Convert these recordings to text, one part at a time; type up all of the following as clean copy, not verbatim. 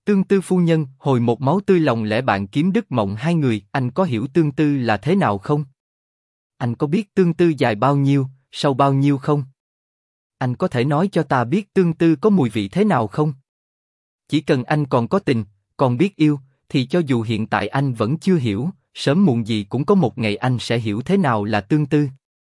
Tương Tư phu nhân, hồi một máu tươi lòng lẽ bạn kiếm Đức Mộng hai người, anh có hiểu Tương Tư là thế nào không? Anh có biết Tương Tư dài bao nhiêu, sâu bao nhiêu không? Anh có thể nói cho ta biết Tương Tư có mùi vị thế nào không? Chỉ cần anh còn có tình, còn biết yêu, thì cho dù hiện tại anh vẫn chưa hiểu, sớm muộn gì cũng có một ngày anh sẽ hiểu thế nào là Tương Tư.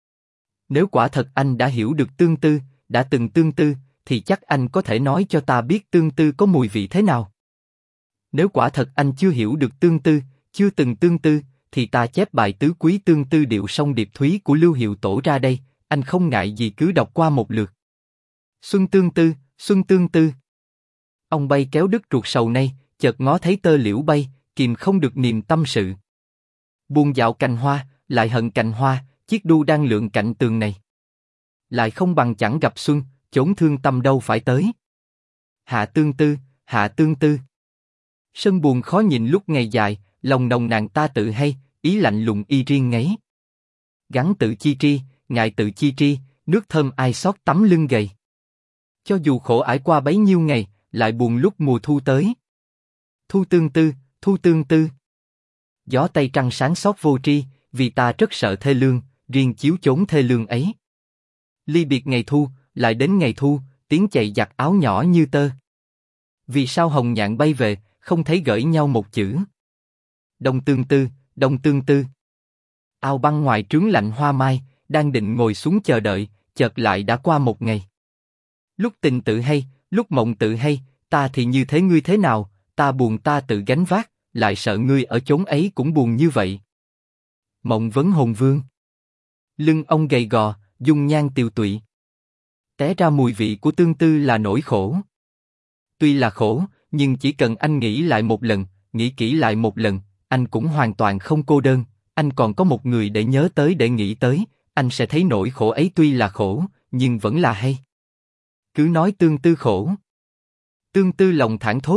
Nếu quả thật anh đã hiểu được Tương Tư, đã từng Tương Tư, thì chắc anh có thể nói cho ta biết Tương Tư có mùi vị thế nào. Nếu quả thật anh chưa hiểu được Tương Tư, chưa từng Tương Tư, thì ta chép bài tứ quý Tương Tư điệu song điệp thúy của Lưu Hiệu Tổ ra đây, anh không ngại gì cứ đọc qua một lượt. Xuân Tương Tư, Xuân Tương Tư. Ông bay kéo đứt ruột sầu nay, chợt ngó thấy tơ liễu bay, kìm không được niềm tâm sự. Buông dạo cành hoa, lại hận cành hoa, chiếc đu đang lượn cạnh tường này. Lại không bằng chẳng gặp xuân, chốn thương tâm đâu phải tới. Hạ Tương Tư, Hạ Tương Tư. Sân buồn khó nhìn lúc ngày dài, lòng nồng nàng ta tự hay, ý lạnh lùng y riêng ngấy. Gắn tự chi tri, ngại tự chi tri, nước thơm ai xót tấm lưng gầy. Cho dù khổ ải qua bấy nhiêu ngày, lại buồn lúc mùa thu tới. Thu Tương Tư, Thu Tương Tư. Gió tây trăng sáng xót vô tri, vì ta rất sợ thê lương, riêng chiếu chốn thê lương ấy. Ly biệt ngày thu, lại đến ngày thu, tiếng chạy giặt áo nhỏ như tơ. Vì sao hồng nhạn bay về, không thấy gửi nhau một chữ. Đông Tương Tư, Đông Tương Tư. Ao băng ngoài trướng lạnh hoa mai, đang định ngồi xuống chờ đợi, chợt lại đã qua một ngày. Lúc tình tự hay, lúc mộng tự hay, ta thì như thế ngươi thế nào, ta buồn ta tự gánh vác, lại sợ ngươi ở chốn ấy cũng buồn như vậy. Mộng vấn hồn vương. Lưng ông gầy gò, dung nhan tiều tụy. Té ra mùi vị của Tương Tư là nỗi khổ. Tuy là khổ, nhưng chỉ cần anh nghĩ lại một lần, nghĩ kỹ lại một lần, anh cũng hoàn toàn không cô đơn, anh còn có một người để nhớ tới để nghĩ tới, anh sẽ thấy nỗi khổ ấy tuy là khổ, nhưng vẫn là hay. Cứ nói Tương Tư khổ. Tương Tư lòng thảng thốt.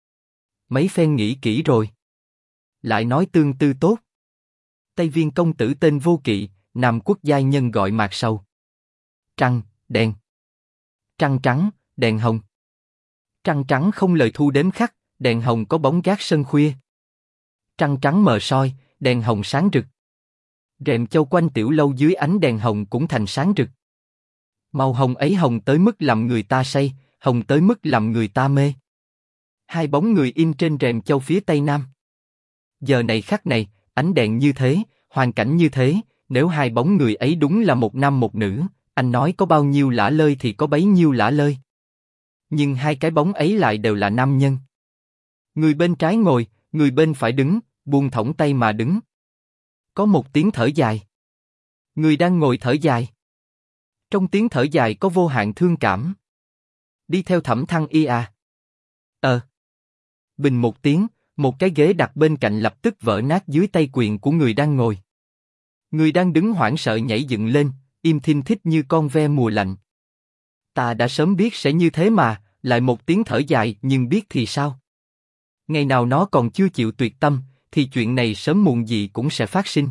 Mấy phen nghĩ kỹ rồi. Lại nói Tương Tư tốt. Tây Viên công tử tên Vô Kỵ, Nam quốc giai nhân gọi Mạc Sầu. Trăng, đèn. Trăng trắng, đèn hồng. Trăng trắng không lời thu đếm khắc, đèn hồng có bóng gác sân khuya. Trăng trắng mờ soi, đèn hồng sáng rực. Rèm châu quanh tiểu lâu dưới ánh đèn hồng cũng thành sáng rực. Màu hồng ấy hồng tới mức làm người ta say, hồng tới mức làm người ta mê. Hai bóng người in trên rèm châu phía tây nam. Giờ này khắc này, ánh đèn như thế, hoàn cảnh như thế, nếu hai bóng người ấy đúng là một nam một nữ, anh nói có bao nhiêu lả lơi thì có bấy nhiêu lả lơi. Nhưng hai cái bóng ấy lại đều là nam nhân. Người bên trái ngồi, người bên phải đứng, buông thõng tay mà đứng. Có một tiếng thở dài. Người đang ngồi thở dài. Trong tiếng thở dài có vô hạn thương cảm. Đi theo Thẩm Thăng Y à? Bình một tiếng, một cái ghế đặt bên cạnh lập tức vỡ nát dưới tay quyền của người đang ngồi. Người đang đứng hoảng sợ nhảy dựng lên, im thinh thích như con ve mùa lạnh. Ta đã sớm biết sẽ như thế mà, lại một tiếng thở dài, nhưng biết thì sao? Ngày nào nó còn chưa chịu tuyệt tâm, thì chuyện này sớm muộn gì cũng sẽ phát sinh.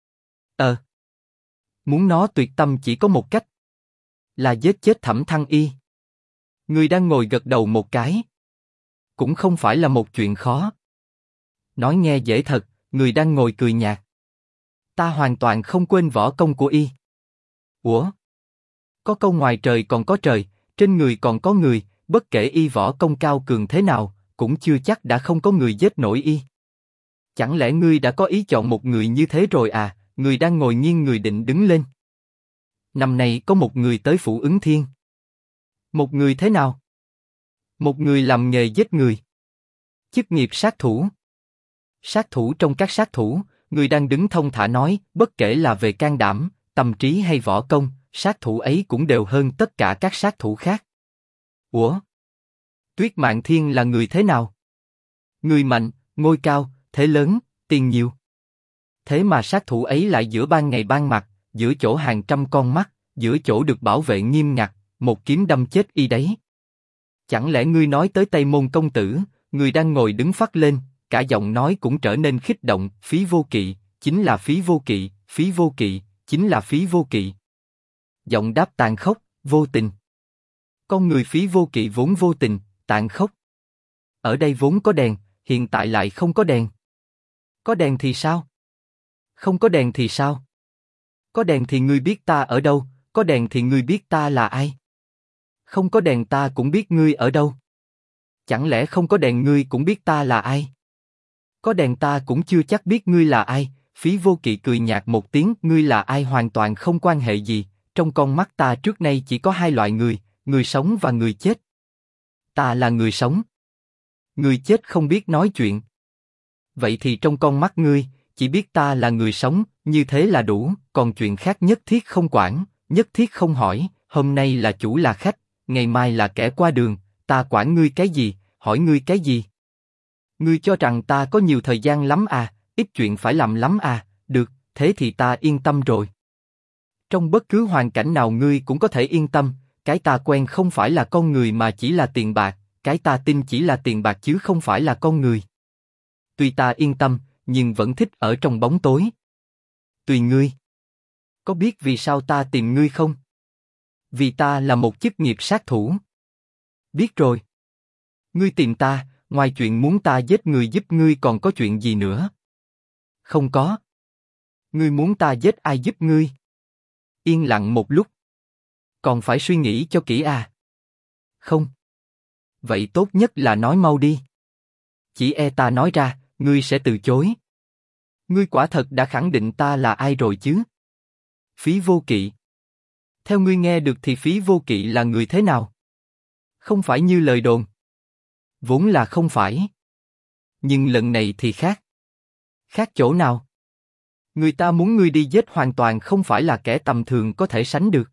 Muốn nó tuyệt tâm chỉ có một cách, là giết chết Thẩm Thăng Y. Người đang ngồi gật đầu một cái. Cũng không phải là một chuyện khó. Nói nghe dễ thật, người đang ngồi cười nhạt. Ta hoàn toàn không quên võ công của y. Ủa? Có câu ngoài trời còn có trời, trên người còn có người, bất kể y võ công cao cường thế nào, cũng chưa chắc đã không có người giết nổi y. Chẳng lẽ ngươi đã có ý chọn một người như thế rồi à? Người đang ngồi nghiêng người định đứng lên. Năm nay có một người tới phủ Ứng Thiên. Một người thế nào? Một người làm nghề giết người. Chức nghiệp sát thủ. Sát thủ trong các sát thủ, người đang đứng thông thả nói, bất kể là về can đảm, tâm trí hay võ công, sát thủ ấy cũng đều hơn tất cả các sát thủ khác. Ủa? Tuyết Mạn Thiên là người thế nào? Người mạnh, ngôi cao, thế lớn, tiền nhiều. Thế mà sát thủ ấy lại giữa ban ngày ban mặt, giữa chỗ hàng trăm con mắt, giữa chỗ được bảo vệ nghiêm ngặt, một kiếm đâm chết y đấy. Chẳng lẽ ngươi nói tới Tây Môn công tử? Người đang ngồi đứng phắt lên, cả giọng nói cũng trở nên khích động. Phí Vô Kỵ, chính là Phí Vô Kỵ, Phí Vô Kỵ, chính là Phí Vô Kỵ. Giọng đáp tàn khốc, vô tình. Con người Phí Vô Kỵ vốn vô tình, tàn khốc. Ở đây vốn có đèn, hiện tại lại không có đèn. Có đèn thì sao? Không có đèn thì sao? Có đèn thì ngươi biết ta ở đâu, có đèn thì ngươi biết ta là ai. Không có đèn ta cũng biết ngươi ở đâu. Chẳng lẽ không có đèn ngươi cũng biết ta là ai? Có đèn ta cũng chưa chắc biết ngươi là ai. Phí Vô Kỵ cười nhạt một tiếng, ngươi là ai hoàn toàn không quan hệ gì. Trong con mắt ta trước nay chỉ có hai loại người, người sống và người chết. Ta là người sống. Người chết không biết nói chuyện. Vậy thì trong con mắt ngươi, chỉ biết ta là người sống, như thế là đủ, còn chuyện khác nhất thiết không quản, nhất thiết không hỏi, hôm nay là chủ là khách, ngày mai là kẻ qua đường, ta quản ngươi cái gì, hỏi ngươi cái gì? Ngươi cho rằng ta có nhiều thời gian lắm à, ít chuyện phải làm lắm à, được, thế thì ta yên tâm rồi. Trong bất cứ hoàn cảnh nào ngươi cũng có thể yên tâm, cái ta quen không phải là con người mà chỉ là tiền bạc, cái ta tin chỉ là tiền bạc chứ không phải là con người. Tuy ta yên tâm, nhưng vẫn thích ở trong bóng tối. Tùy ngươi. Có biết vì sao ta tìm ngươi không? Vì ta là một chức nghiệp sát thủ. Biết rồi. Ngươi tìm ta, ngoài chuyện muốn ta giết người giúp ngươi còn có chuyện gì nữa? Không có. Ngươi muốn ta giết ai giúp ngươi? Yên lặng một lúc. Còn phải suy nghĩ cho kỹ à? Không. Vậy tốt nhất là nói mau đi. Chỉ e ta nói ra, ngươi sẽ từ chối. Ngươi quả thật đã khẳng định ta là ai rồi chứ? Phí Vô Kỵ. Theo ngươi nghe được thì Phí Vô Kỵ là người thế nào? Không phải như lời đồn. Vốn là không phải. Nhưng lần này thì khác. Khác chỗ nào? Người ta muốn ngươi đi giết hoàn toàn không phải là kẻ tầm thường có thể sánh được.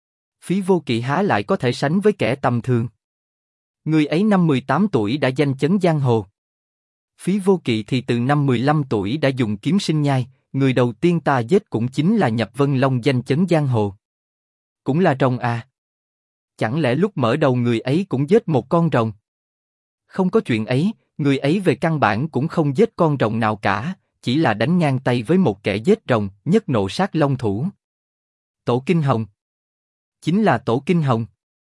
Phí Vô Kỵ há lại có thể sánh với kẻ tầm thường? Người ấy năm 18 tuổi đã danh chấn giang hồ. Phí Vô Kỵ thì từ năm 15 tuổi đã dùng kiếm sinh nhai, người đầu tiên ta giết cũng chính là Nhập Vân Long danh chấn giang hồ. Cũng là rồng à? Chẳng lẽ lúc mở đầu người ấy cũng giết một con rồng? Không có chuyện ấy, người ấy về căn bản cũng không giết con rồng nào cả, chỉ là đánh ngang tay với một kẻ giết rồng, nhất nộ sát long thủ. Tổ Kinh Hồng. Chính là Tổ Kinh Hồng.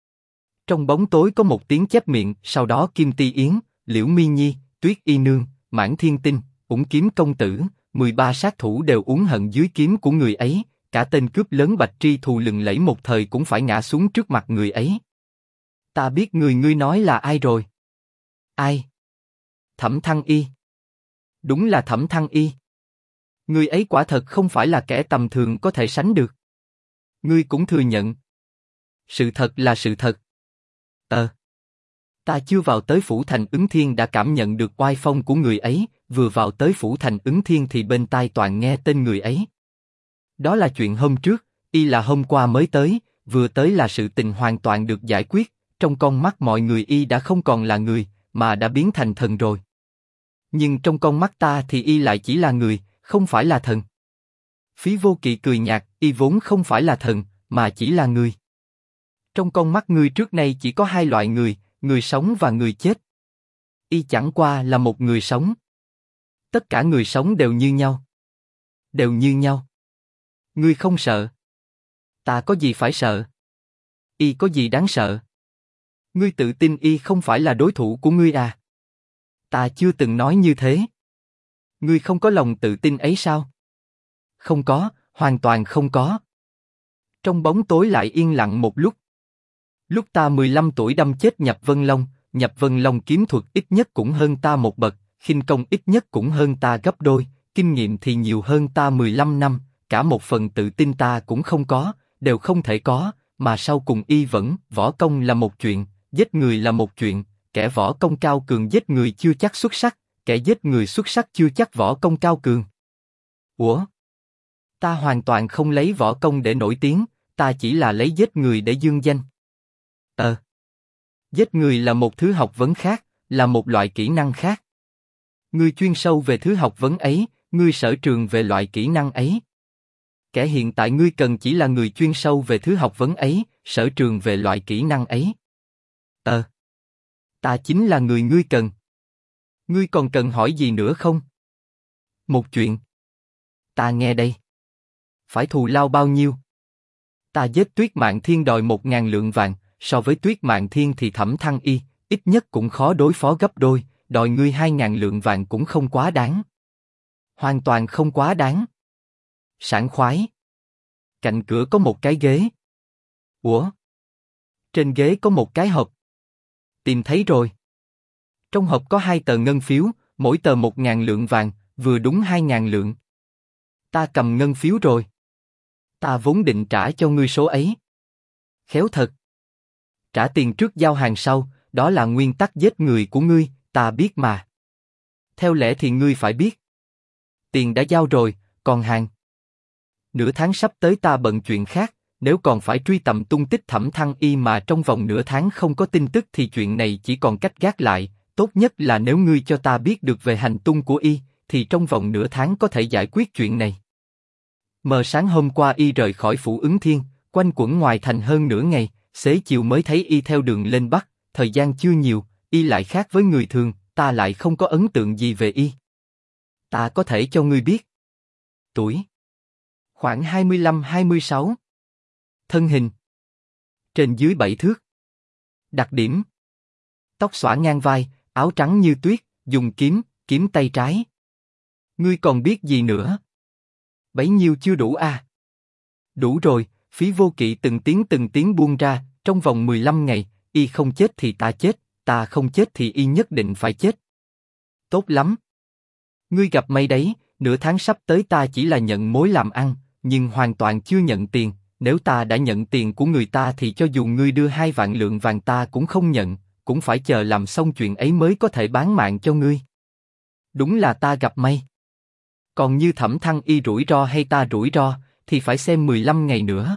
Trong bóng tối có một tiếng chép miệng, sau đó Kim Ti Yến, Liễu Mi Nhi, Tuyết Y Nương, Mãn Thiên Tinh, Ủng Kiếm Công Tử, 13 sát thủ đều uống hận dưới kiếm của người ấy, cả tên cướp lớn Bạch Tri Thù lừng lẫy một thời cũng phải ngã xuống trước mặt người ấy. Ta biết người ngươi nói là ai rồi. Ai? Thẩm Thăng Y. Đúng là Thẩm Thăng Y. Người ấy quả thật không phải là kẻ tầm thường có thể sánh được. Ngươi cũng thừa nhận. Sự thật là sự thật. Ta chưa vào tới Phủ Thành Ứng Thiên đã cảm nhận được oai phong của người ấy, vừa vào tới Phủ Thành Ứng Thiên thì bên tai toàn nghe tên người ấy. Đó là chuyện hôm trước, y là hôm qua mới tới, vừa tới là sự tình hoàn toàn được giải quyết, trong con mắt mọi người y đã không còn là người, mà đã biến thành thần rồi. Nhưng trong con mắt ta thì y lại chỉ là người, không phải là thần. Phí Vô Kỵ cười nhạt, y vốn không phải là thần, mà chỉ là người. Trong con mắt ngươi trước nay chỉ có hai loại người, người sống và người chết. Y chẳng qua là một người sống. Tất cả người sống đều như nhau. Đều như nhau. Ngươi không sợ. Ta có gì phải sợ? Y có gì đáng sợ? Ngươi tự tin y không phải là đối thủ của ngươi à? Ta chưa từng nói như thế. Ngươi không có lòng tự tin ấy sao? Không có, hoàn toàn không có. Trong bóng tối lại yên lặng một lúc. Lúc ta 15 tuổi đâm chết Nhập Vân Long kiếm thuật ít nhất cũng hơn ta một bậc, khinh công ít nhất cũng hơn ta gấp đôi, kinh nghiệm thì nhiều hơn ta 15 năm, cả một phần tự tin ta cũng không có, đều không thể có, mà sau cùng y vẫn, võ công là một chuyện, giết người là một chuyện, kẻ võ công cao cường giết người chưa chắc xuất sắc, kẻ giết người xuất sắc chưa chắc võ công cao cường. Ủa? Ta hoàn toàn không lấy võ công để nổi tiếng, ta chỉ là lấy giết người để dương danh. Giết người là một thứ học vấn khác, là một loại kỹ năng khác. Ngươi chuyên sâu về thứ học vấn ấy, ngươi sở trường về loại kỹ năng ấy. Kẻ hiện tại ngươi cần chỉ là người chuyên sâu về thứ học vấn ấy, sở trường về loại kỹ năng ấy. Ta chính là người ngươi cần. Ngươi còn cần hỏi gì nữa không? Một chuyện. Ta nghe đây. Phải thù lao bao nhiêu? Ta giết Tuyết Mạn Thiên đòi 1.000 lượng vàng, so với Tuyết Mạn Thiên thì Thẩm Thăng Y, ít nhất cũng khó đối phó gấp đôi, đòi ngươi 2.000 lượng vàng cũng không quá đáng. Hoàn toàn không quá đáng. Sảng khoái. Cạnh cửa có một cái ghế. Ủa? Trên ghế có một cái hộp. Tìm thấy rồi. Trong hộp có 2 tờ ngân phiếu, mỗi tờ 1.000 lượng vàng, vừa đúng 2.000 lượng. Ta cầm ngân phiếu rồi. Ta vốn định trả cho ngươi số ấy. Khéo thật. Trả tiền trước giao hàng sau, đó là nguyên tắc giết người của ngươi, ta biết mà. Theo lẽ thì ngươi phải biết. Tiền đã giao rồi, còn hàng. Nửa tháng sắp tới ta bận chuyện khác, nếu còn phải truy tầm tung tích Thẩm Thăng Y mà trong vòng nửa tháng không có tin tức thì chuyện này chỉ còn cách gác lại. Tốt nhất là nếu ngươi cho ta biết được về hành tung của Y, thì trong vòng nửa tháng có thể giải quyết chuyện này. Mờ sáng hôm qua Y rời khỏi phủ Ứng Thiên, quanh quẩn ngoài thành hơn nửa ngày, xế chiều mới thấy Y theo đường lên Bắc, thời gian chưa nhiều, Y lại khác với người thường, ta lại không có ấn tượng gì về Y. Ta có thể cho ngươi biết. Tuổi. Khoảng 25-26. Thân hình. Trên dưới 7 thước. Đặc điểm. Tóc xõa ngang vai, áo trắng như tuyết, dùng kiếm tay trái. Ngươi còn biết gì nữa? Bấy nhiêu chưa đủ à? Đủ rồi, Phí Vô Kỵ từng tiếng buông ra, trong vòng 15 ngày, Y không chết thì ta chết, ta không chết thì Y nhất định phải chết. Tốt lắm. Ngươi gặp may đấy, nửa tháng sắp tới ta chỉ là nhận mối làm ăn, nhưng hoàn toàn chưa nhận tiền. Nếu ta đã nhận tiền của người ta thì cho dù ngươi đưa 2 vạn lượng vàng ta cũng không nhận, cũng phải chờ làm xong chuyện ấy mới có thể bán mạng cho ngươi. Đúng là ta gặp may. Còn như Thẩm Thăng Y rủi ro hay ta rủi ro, thì phải xem 15 ngày nữa.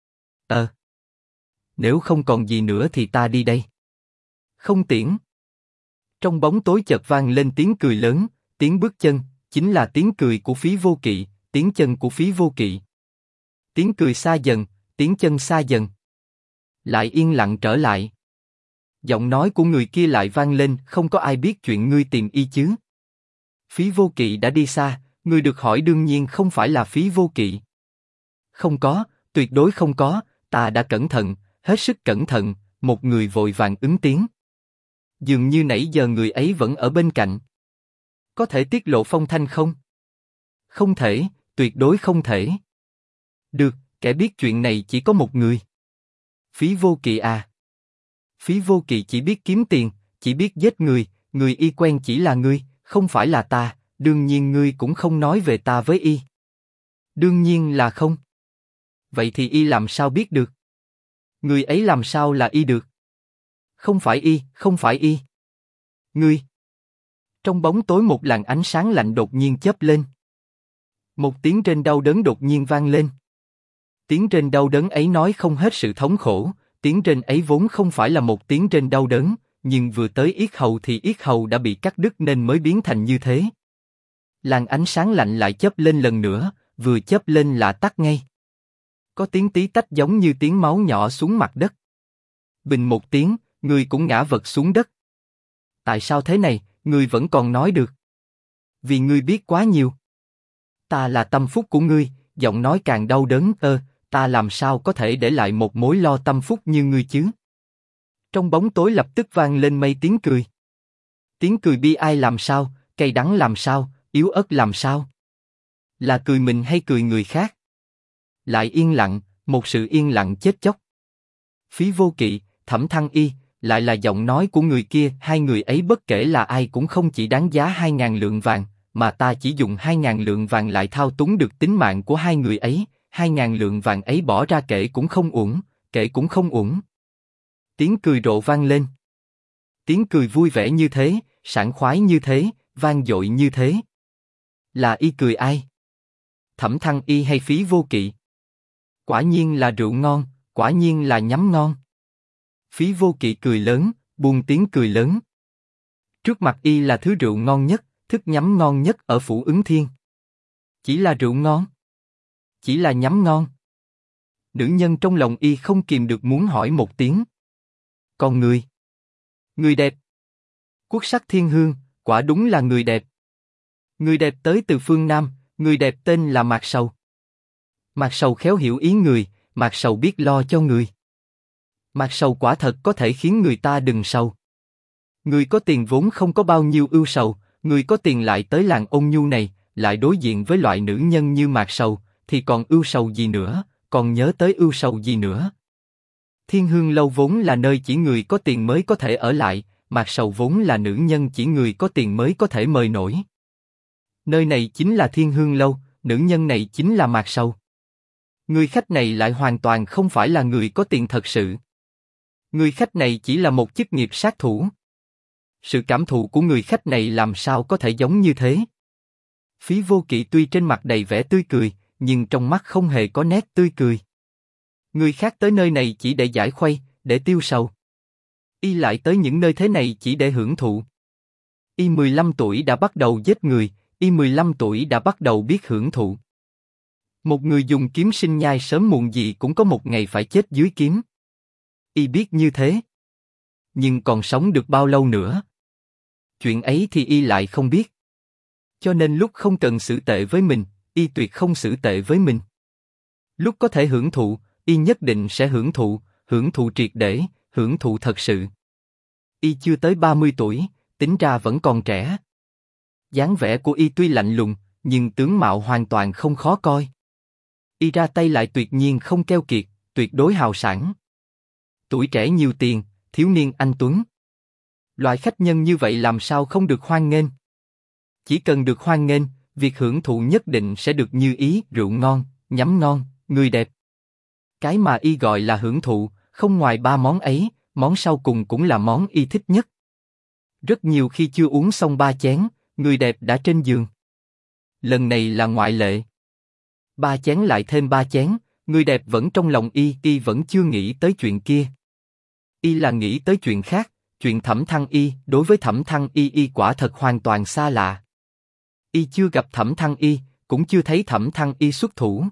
Nếu không còn gì nữa thì ta đi đây. Không tiễn. Trong bóng tối chợt vang lên tiếng cười lớn, tiếng bước chân, chính là tiếng cười của Phí Vô Kỵ, tiếng chân của Phí Vô Kỵ. Tiếng cười xa dần, tiếng chân xa dần. Lại yên lặng trở lại. Giọng nói của người kia lại vang lên, không có ai biết chuyện ngươi tìm Y chứ. Phí Vô Kỵ đã đi xa, người được hỏi đương nhiên không phải là Phí Vô Kỵ. Không có, tuyệt đối không có, ta đã cẩn thận, hết sức cẩn thận, một người vội vàng ứng tiếng. Dường như nãy giờ người ấy vẫn ở bên cạnh. Có thể tiết lộ phong thanh không? Không thể, tuyệt đối không thể. Được, kẻ biết chuyện này chỉ có một người. Phí Vô Kỵ à? Phí Vô Kỵ chỉ biết kiếm tiền, chỉ biết giết người, người Y quen chỉ là ngươi, không phải là ta, đương nhiên ngươi cũng không nói về ta với Y. Đương nhiên là không. Vậy thì Y làm sao biết được? Người ấy làm sao là Y được? Không phải Y, không phải Y. Ngươi. Trong bóng tối một làn ánh sáng lạnh đột nhiên chớp lên. Một tiếng rên đau đớn đột nhiên vang lên. Tiếng rên đau đớn ấy nói không hết sự thống khổ, tiếng rên ấy vốn không phải là một tiếng rên đau đớn, nhưng vừa tới yết hầu thì yết hầu đã bị cắt đứt nên mới biến thành như thế. Làn ánh sáng lạnh lại chớp lên lần nữa, vừa chớp lên là tắt ngay. Có tiếng tí tách giống như tiếng máu nhỏ xuống mặt đất. Bình một tiếng, người cũng ngã vật xuống đất. Tại sao thế này, ngươi vẫn còn nói được? Vì ngươi biết quá nhiều. Ta là tâm phúc của ngươi, giọng nói càng đau đớn, ta làm sao có thể để lại một mối lo tâm phúc như ngươi chứ? Trong bóng tối lập tức vang lên mấy tiếng cười. Tiếng cười bi ai làm sao, cay đắng làm sao, yếu ớt làm sao? Là cười mình hay cười người khác? Lại yên lặng, một sự yên lặng chết chóc. Phí Vô Kỵ, Thẩm Thăng Y, lại là giọng nói của người kia, hai người ấy bất kể là ai cũng không chỉ đáng giá 2.000 lượng vàng, mà ta chỉ dùng 2.000 lượng vàng lại thao túng được tính mạng của hai người ấy, 2.000 lượng vàng ấy bỏ ra kể cũng không uổng, kể cũng không uổng. Tiếng cười rộ vang lên. Tiếng cười vui vẻ như thế, sảng khoái như thế, vang dội như thế. Là Y cười ai? Thẩm Thăng Y hay Phí Vô Kỵ? Quả nhiên là rượu ngon, quả nhiên là nhắm ngon. Phí Vô Kỵ cười lớn, buông tiếng cười lớn. Trước mặt Y là thứ rượu ngon nhất, thức nhắm ngon nhất ở phủ Ứng Thiên. Chỉ là rượu ngon? Chỉ là nhắm ngon? Nữ nhân trong lòng Y không kìm được muốn hỏi một tiếng. Còn người? Người đẹp. Quốc sắc thiên hương, quả đúng là người đẹp. Người đẹp tới từ phương Nam, người đẹp tên là Mạc Sầu. Mạc Sầu khéo hiểu ý người, Mạc Sầu biết lo cho người. Mạc Sầu quả thật có thể khiến người ta đừng sầu. Người có tiền vốn không có bao nhiêu ưu sầu, người có tiền lại tới làng ôn nhu này, lại đối diện với loại nữ nhân như Mạc Sầu, thì còn ưu sầu gì nữa, còn nhớ tới ưu sầu gì nữa. Thiên Hương Lâu vốn là nơi chỉ người có tiền mới có thể ở lại, Mạc Sầu vốn là nữ nhân chỉ người có tiền mới có thể mời nổi. Nơi này chính là Thiên Hương Lâu, nữ nhân này chính là Mạc Sầu. Người khách này lại hoàn toàn không phải là người có tiền thật sự. Người khách này chỉ là một chức nghiệp sát thủ. Sự cảm thụ của người khách này làm sao có thể giống như thế? Phí Vô Kỵ tuy trên mặt đầy vẻ tươi cười, nhưng trong mắt không hề có nét tươi cười. Người khác tới nơi này chỉ để giải khuây, để tiêu sầu. Y lại tới những nơi thế này chỉ để hưởng thụ. Y 15 tuổi đã bắt đầu giết người, Y 15 tuổi đã bắt đầu biết hưởng thụ. Một người dùng kiếm sinh nhai sớm muộn gì cũng có một ngày phải chết dưới kiếm. Y biết như thế. Nhưng còn sống được bao lâu nữa? Chuyện ấy thì Y lại không biết. Cho nên lúc không cần xử tệ với mình, Y tuyệt không xử tệ với mình. Lúc có thể hưởng thụ, Y nhất định sẽ hưởng thụ triệt để, hưởng thụ thật sự. Y chưa tới 30 tuổi, tính ra vẫn còn trẻ. Dáng vẻ của Y tuy lạnh lùng, nhưng tướng mạo hoàn toàn không khó coi. Y ra tay lại tuyệt nhiên không keo kiệt, tuyệt đối hào sảng. Tuổi trẻ nhiều tiền, thiếu niên anh tuấn. Loại khách nhân như vậy làm sao không được hoan nghênh? Chỉ cần được hoan nghênh, việc hưởng thụ nhất định sẽ được như ý, rượu ngon, nhắm ngon, người đẹp. Cái mà Y gọi là hưởng thụ, không ngoài 3 món ấy, món sau cùng cũng là món Y thích nhất. Rất nhiều khi chưa uống xong 3 chén, người đẹp đã trên giường. Lần này là ngoại lệ. 3 chén lại thêm 3 chén, người đẹp vẫn trong lòng Y vẫn chưa nghĩ tới chuyện kia. Y là nghĩ tới chuyện khác, chuyện Thẩm Thăng Y. Đối với Thẩm Thăng Y quả thật hoàn toàn xa lạ. Y chưa gặp Thẩm Thăng Y, cũng chưa thấy Thẩm Thăng Y xuất thủ.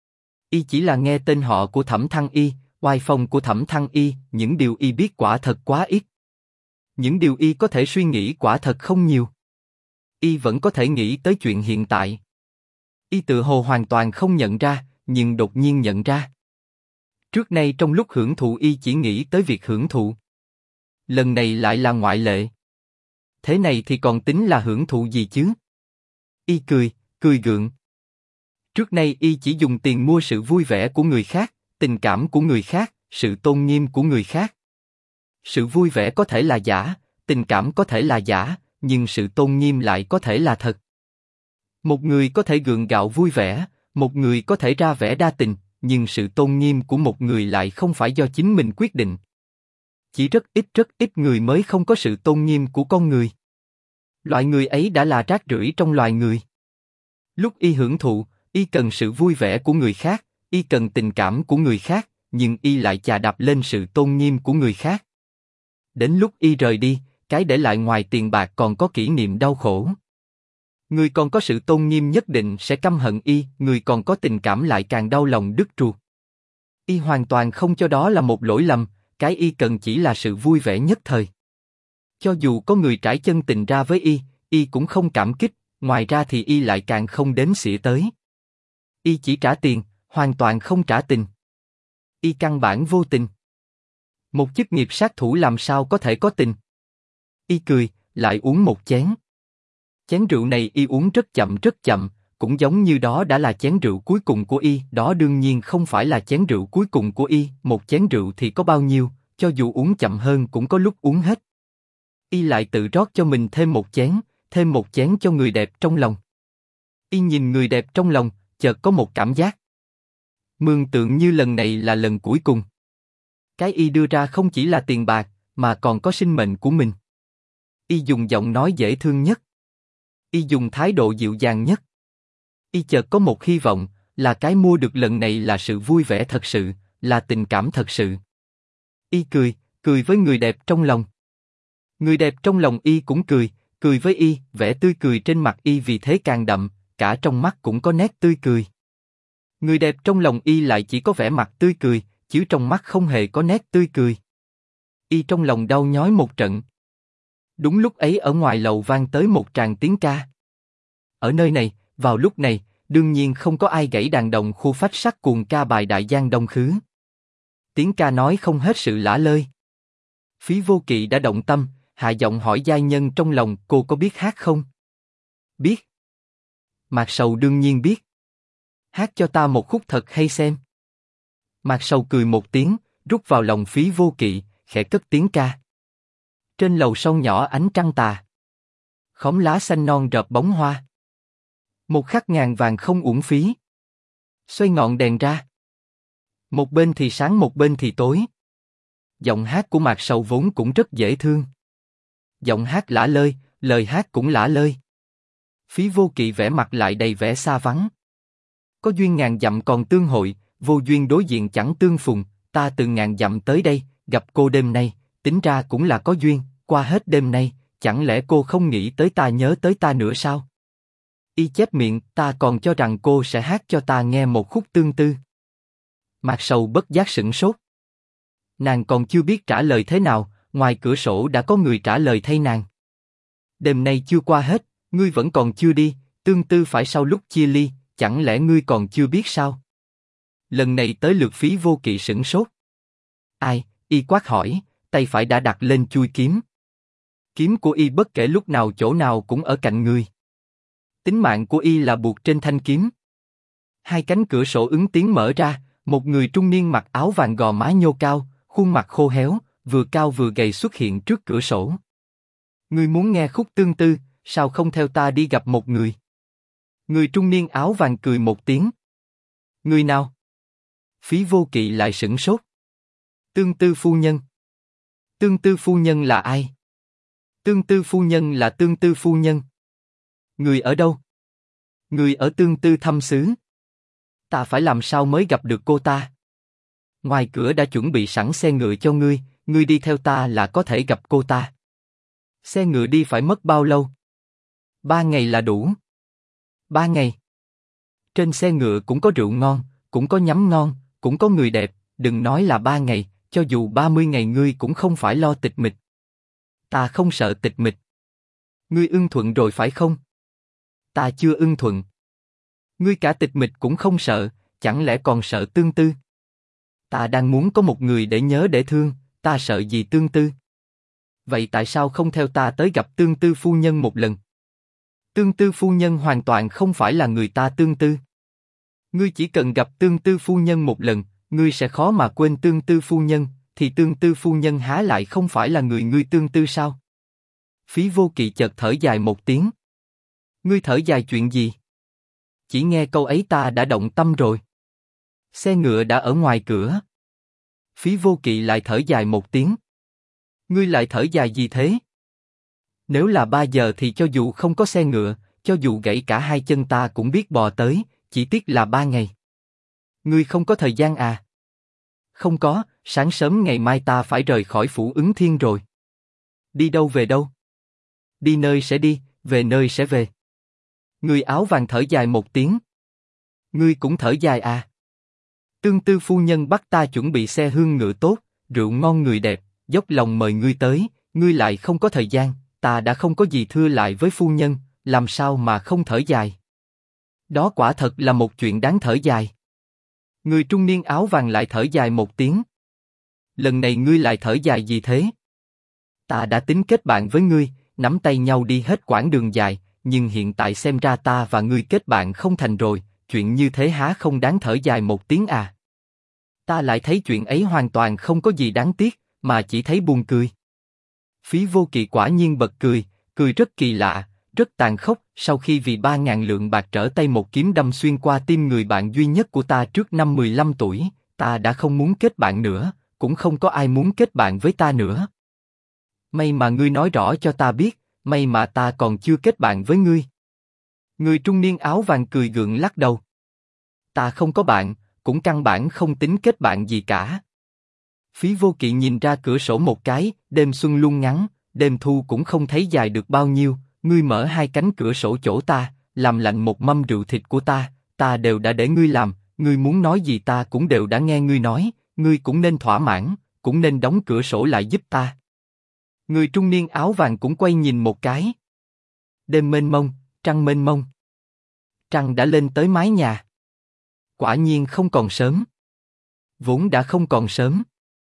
Y chỉ là nghe tên họ của Thẩm Thăng Y, oai phong của Thẩm Thăng Y, những điều Y biết quả thật quá ít. Những điều Y có thể suy nghĩ quả thật không nhiều. Y vẫn có thể nghĩ tới chuyện hiện tại. Y tự hồ hoàn toàn không nhận ra, nhưng đột nhiên nhận ra. Trước nay trong lúc hưởng thụ Y chỉ nghĩ tới việc hưởng thụ. Lần này lại là ngoại lệ. Thế này thì còn tính là hưởng thụ gì chứ? Y cười gượng. Trước nay Y chỉ dùng tiền mua sự vui vẻ của người khác, tình cảm của người khác, sự tôn nghiêm của người khác. Sự vui vẻ có thể là giả, tình cảm có thể là giả, nhưng sự tôn nghiêm lại có thể là thật. Một người có thể gượng gạo vui vẻ, một người có thể ra vẻ đa tình, nhưng sự tôn nghiêm của một người lại không phải do chính mình quyết định. Chỉ rất ít người mới không có sự tôn nghiêm của con người. Loại người ấy đã là rác rưởi trong loài người. Lúc Y hưởng thụ, Y cần sự vui vẻ của người khác, Y cần tình cảm của người khác, nhưng Y lại chà đạp lên sự tôn nghiêm của người khác. Đến lúc Y rời đi, cái để lại ngoài tiền bạc còn có kỷ niệm đau khổ. Người còn có sự tôn nghiêm nhất định sẽ căm hận Y, người còn có tình cảm lại càng đau lòng đứt ruột. Y hoàn toàn không cho đó là một lỗi lầm, cái Y cần chỉ là sự vui vẻ nhất thời. Cho dù có người trải chân tình ra với Y cũng không cảm kích, ngoài ra thì Y lại càng không đếm xỉa tới. Y chỉ trả tiền, hoàn toàn không trả tình. Y căn bản vô tình. Một chức nghiệp sát thủ làm sao có thể có tình? Y cười, lại uống một chén. Chén rượu này Y uống rất chậm, cũng giống như đó đã là chén rượu cuối cùng của Y. Đó đương nhiên không phải là chén rượu cuối cùng của Y, một chén rượu thì có bao nhiêu, cho dù uống chậm hơn cũng có lúc uống hết. Y lại tự rót cho mình thêm một chén cho người đẹp trong lòng. Y nhìn người đẹp trong lòng, chợt có một cảm giác. Mường tượng như lần này là lần cuối cùng. Cái Y đưa ra không chỉ là tiền bạc, mà còn có sinh mệnh của mình. Y dùng giọng nói dễ thương nhất. Y dùng thái độ dịu dàng nhất. Y chợt có một hy vọng, là cái mua được lần này là sự vui vẻ thật sự, là tình cảm thật sự. Y cười với người đẹp trong lòng. Người đẹp trong lòng Y cũng cười với Y, vẻ tươi cười trên mặt Y vì thế càng đậm, cả trong mắt cũng có nét tươi cười. Người đẹp trong lòng Y lại chỉ có vẻ mặt tươi cười, chứ trong mắt không hề có nét tươi cười. Y trong lòng đau nhói một trận. Đúng lúc ấy ở ngoài lầu vang tới một tràng tiếng ca. Ở nơi này, vào lúc này, đương nhiên không có ai gảy đàn đồng khu phách sắc cuồng ca bài Đại Giang Đông Khứ. Tiếng ca nói không hết sự lả lơi. Phí Vô Kỵ đã động tâm, hạ giọng hỏi giai nhân trong lòng, cô có biết hát không? Biết. Mạc Sầu đương nhiên biết. Hát cho ta một khúc thật hay xem. Mạc Sầu cười một tiếng, rút vào lòng Phí Vô Kỵ, khẽ cất tiếng ca. Trên lầu sông nhỏ ánh trăng tà, khóm lá xanh non rợp bóng hoa. Một khắc ngàn vàng không uổng phí. Xoay ngọn đèn ra. Một bên thì sáng một bên thì tối. Giọng hát của Mạc Sầu vốn cũng rất dễ thương. Giọng hát lả lơi, lời hát cũng lả lơi. Phí Vô Kỵ vẻ mặt lại đầy vẻ xa vắng. Có duyên ngàn dặm còn tương hội, vô duyên đối diện chẳng tương phùng. Ta từ ngàn dặm tới đây, gặp cô đêm nay, tính ra cũng là có duyên. Qua hết đêm nay, chẳng lẽ cô không nghĩ tới ta, nhớ tới ta nữa sao? Y chép miệng, ta còn cho rằng cô sẽ hát cho ta nghe một khúc tương tư. Mạc Sầu bất giác sửng sốt. Nàng còn chưa biết trả lời thế nào, ngoài cửa sổ đã có người trả lời thay nàng. Đêm nay chưa qua hết, ngươi vẫn còn chưa đi, tương tư phải sau lúc chia ly, chẳng lẽ ngươi còn chưa biết sao? Lần này tới lượt Phí Vô Kỵ sửng sốt. Ai? Y quát hỏi, tay phải đã đặt lên chuôi kiếm. Kiếm của Y bất kể lúc nào chỗ nào cũng ở cạnh người. Tính mạng của Y là buộc trên thanh kiếm. Hai cánh cửa sổ ứng tiếng mở ra, một người trung niên mặc áo vàng gò má nhô cao, khuôn mặt khô héo, vừa cao vừa gầy xuất hiện trước cửa sổ. Ngươi muốn nghe khúc tương tư, sao không theo ta đi gặp một người? Người trung niên áo vàng cười một tiếng. Người nào? Phí Vô Kỵ lại sửng sốt. Tương tư phu nhân. Tương tư phu nhân là ai? Tương tư phu nhân là tương tư phu nhân. Người ở đâu? Người ở tương tư thâm xứ. Ta phải làm sao mới gặp được cô ta? Ngoài cửa đã chuẩn bị sẵn xe ngựa cho ngươi, ngươi đi theo ta là có thể gặp cô ta. Xe ngựa đi phải mất bao lâu? 3 ngày là đủ. 3 ngày. Trên xe ngựa cũng có rượu ngon, cũng có nhắm ngon, cũng có người đẹp, đừng nói là 3 ngày, cho dù 30 ngày ngươi cũng không phải lo tịch mịch. Ta không sợ tịch mịch. Ngươi ưng thuận rồi phải không? Ta chưa ưng thuận. Ngươi cả tịch mịch cũng không sợ, chẳng lẽ còn sợ tương tư? Ta đang muốn có một người để nhớ để thương, ta sợ gì tương tư? Vậy tại sao không theo ta tới gặp tương tư phu nhân một lần? Tương tư phu nhân hoàn toàn không phải là người ta tương tư. Ngươi chỉ cần gặp tương tư phu nhân một lần, ngươi sẽ khó mà quên tương tư phu nhân, thì tương tư phu nhân há lại không phải là người ngươi tương tư sao? Phí Vô Kỵ chợt thở dài một tiếng. Ngươi thở dài chuyện gì? Chỉ nghe câu ấy ta đã động tâm rồi. Xe ngựa đã ở ngoài cửa. Phí Vô Kỵ lại thở dài một tiếng. Ngươi lại thở dài gì thế? Nếu là 3 giờ thì cho dù không có xe ngựa, cho dù gãy cả hai chân ta cũng biết bò tới, chỉ tiếc là 3 ngày. Ngươi không có thời gian à? Không có, sáng sớm ngày mai ta phải rời khỏi phủ Ứng Thiên rồi. Đi đâu về đâu? Đi nơi sẽ đi, về nơi sẽ về. Người áo vàng thở dài một tiếng. Ngươi cũng thở dài à? Tương tư phu nhân bắt ta chuẩn bị xe hương ngựa tốt, rượu ngon người đẹp, dốc lòng mời ngươi tới, ngươi lại không có thời gian, ta đã không có gì thưa lại với phu nhân, làm sao mà không thở dài? Đó quả thật là một chuyện đáng thở dài. Người trung niên áo vàng lại thở dài một tiếng. Lần này ngươi lại thở dài gì thế? Ta đã tính kết bạn với ngươi, nắm tay nhau đi hết quãng đường dài, nhưng hiện tại xem ra ta và ngươi kết bạn không thành rồi, chuyện như thế há không đáng thở dài một tiếng à? Ta lại thấy chuyện ấy hoàn toàn không có gì đáng tiếc, mà chỉ thấy buồn cười. Phí Vô Kỵ quả nhiên bật cười, cười rất kỳ lạ, rất tàn khốc. Sau khi vì 3.000 lượng bạc trở tay một kiếm đâm xuyên qua tim người bạn duy nhất của ta trước năm 15 tuổi, ta đã không muốn kết bạn nữa, cũng không có ai muốn kết bạn với ta nữa. May mà ngươi nói rõ cho ta biết, may mà ta còn chưa kết bạn với ngươi. Người trung niên áo vàng cười gượng lắc đầu. Ta không có bạn, cũng căn bản không tính kết bạn gì cả. Phí Vô Kỵ nhìn ra cửa sổ một cái, đêm xuân luôn ngắn, đêm thu cũng không thấy dài được bao nhiêu. Ngươi mở hai cánh cửa sổ chỗ ta, làm lạnh một mâm rượu thịt của ta đều đã để ngươi làm, ngươi muốn nói gì ta cũng đều đã nghe ngươi nói, ngươi cũng nên thỏa mãn, cũng nên đóng cửa sổ lại giúp ta. Người trung niên áo vàng cũng quay nhìn một cái. Đêm mênh mông, trăng mênh mông. Trăng đã lên tới mái nhà. Quả nhiên không còn sớm. Vốn đã không còn sớm.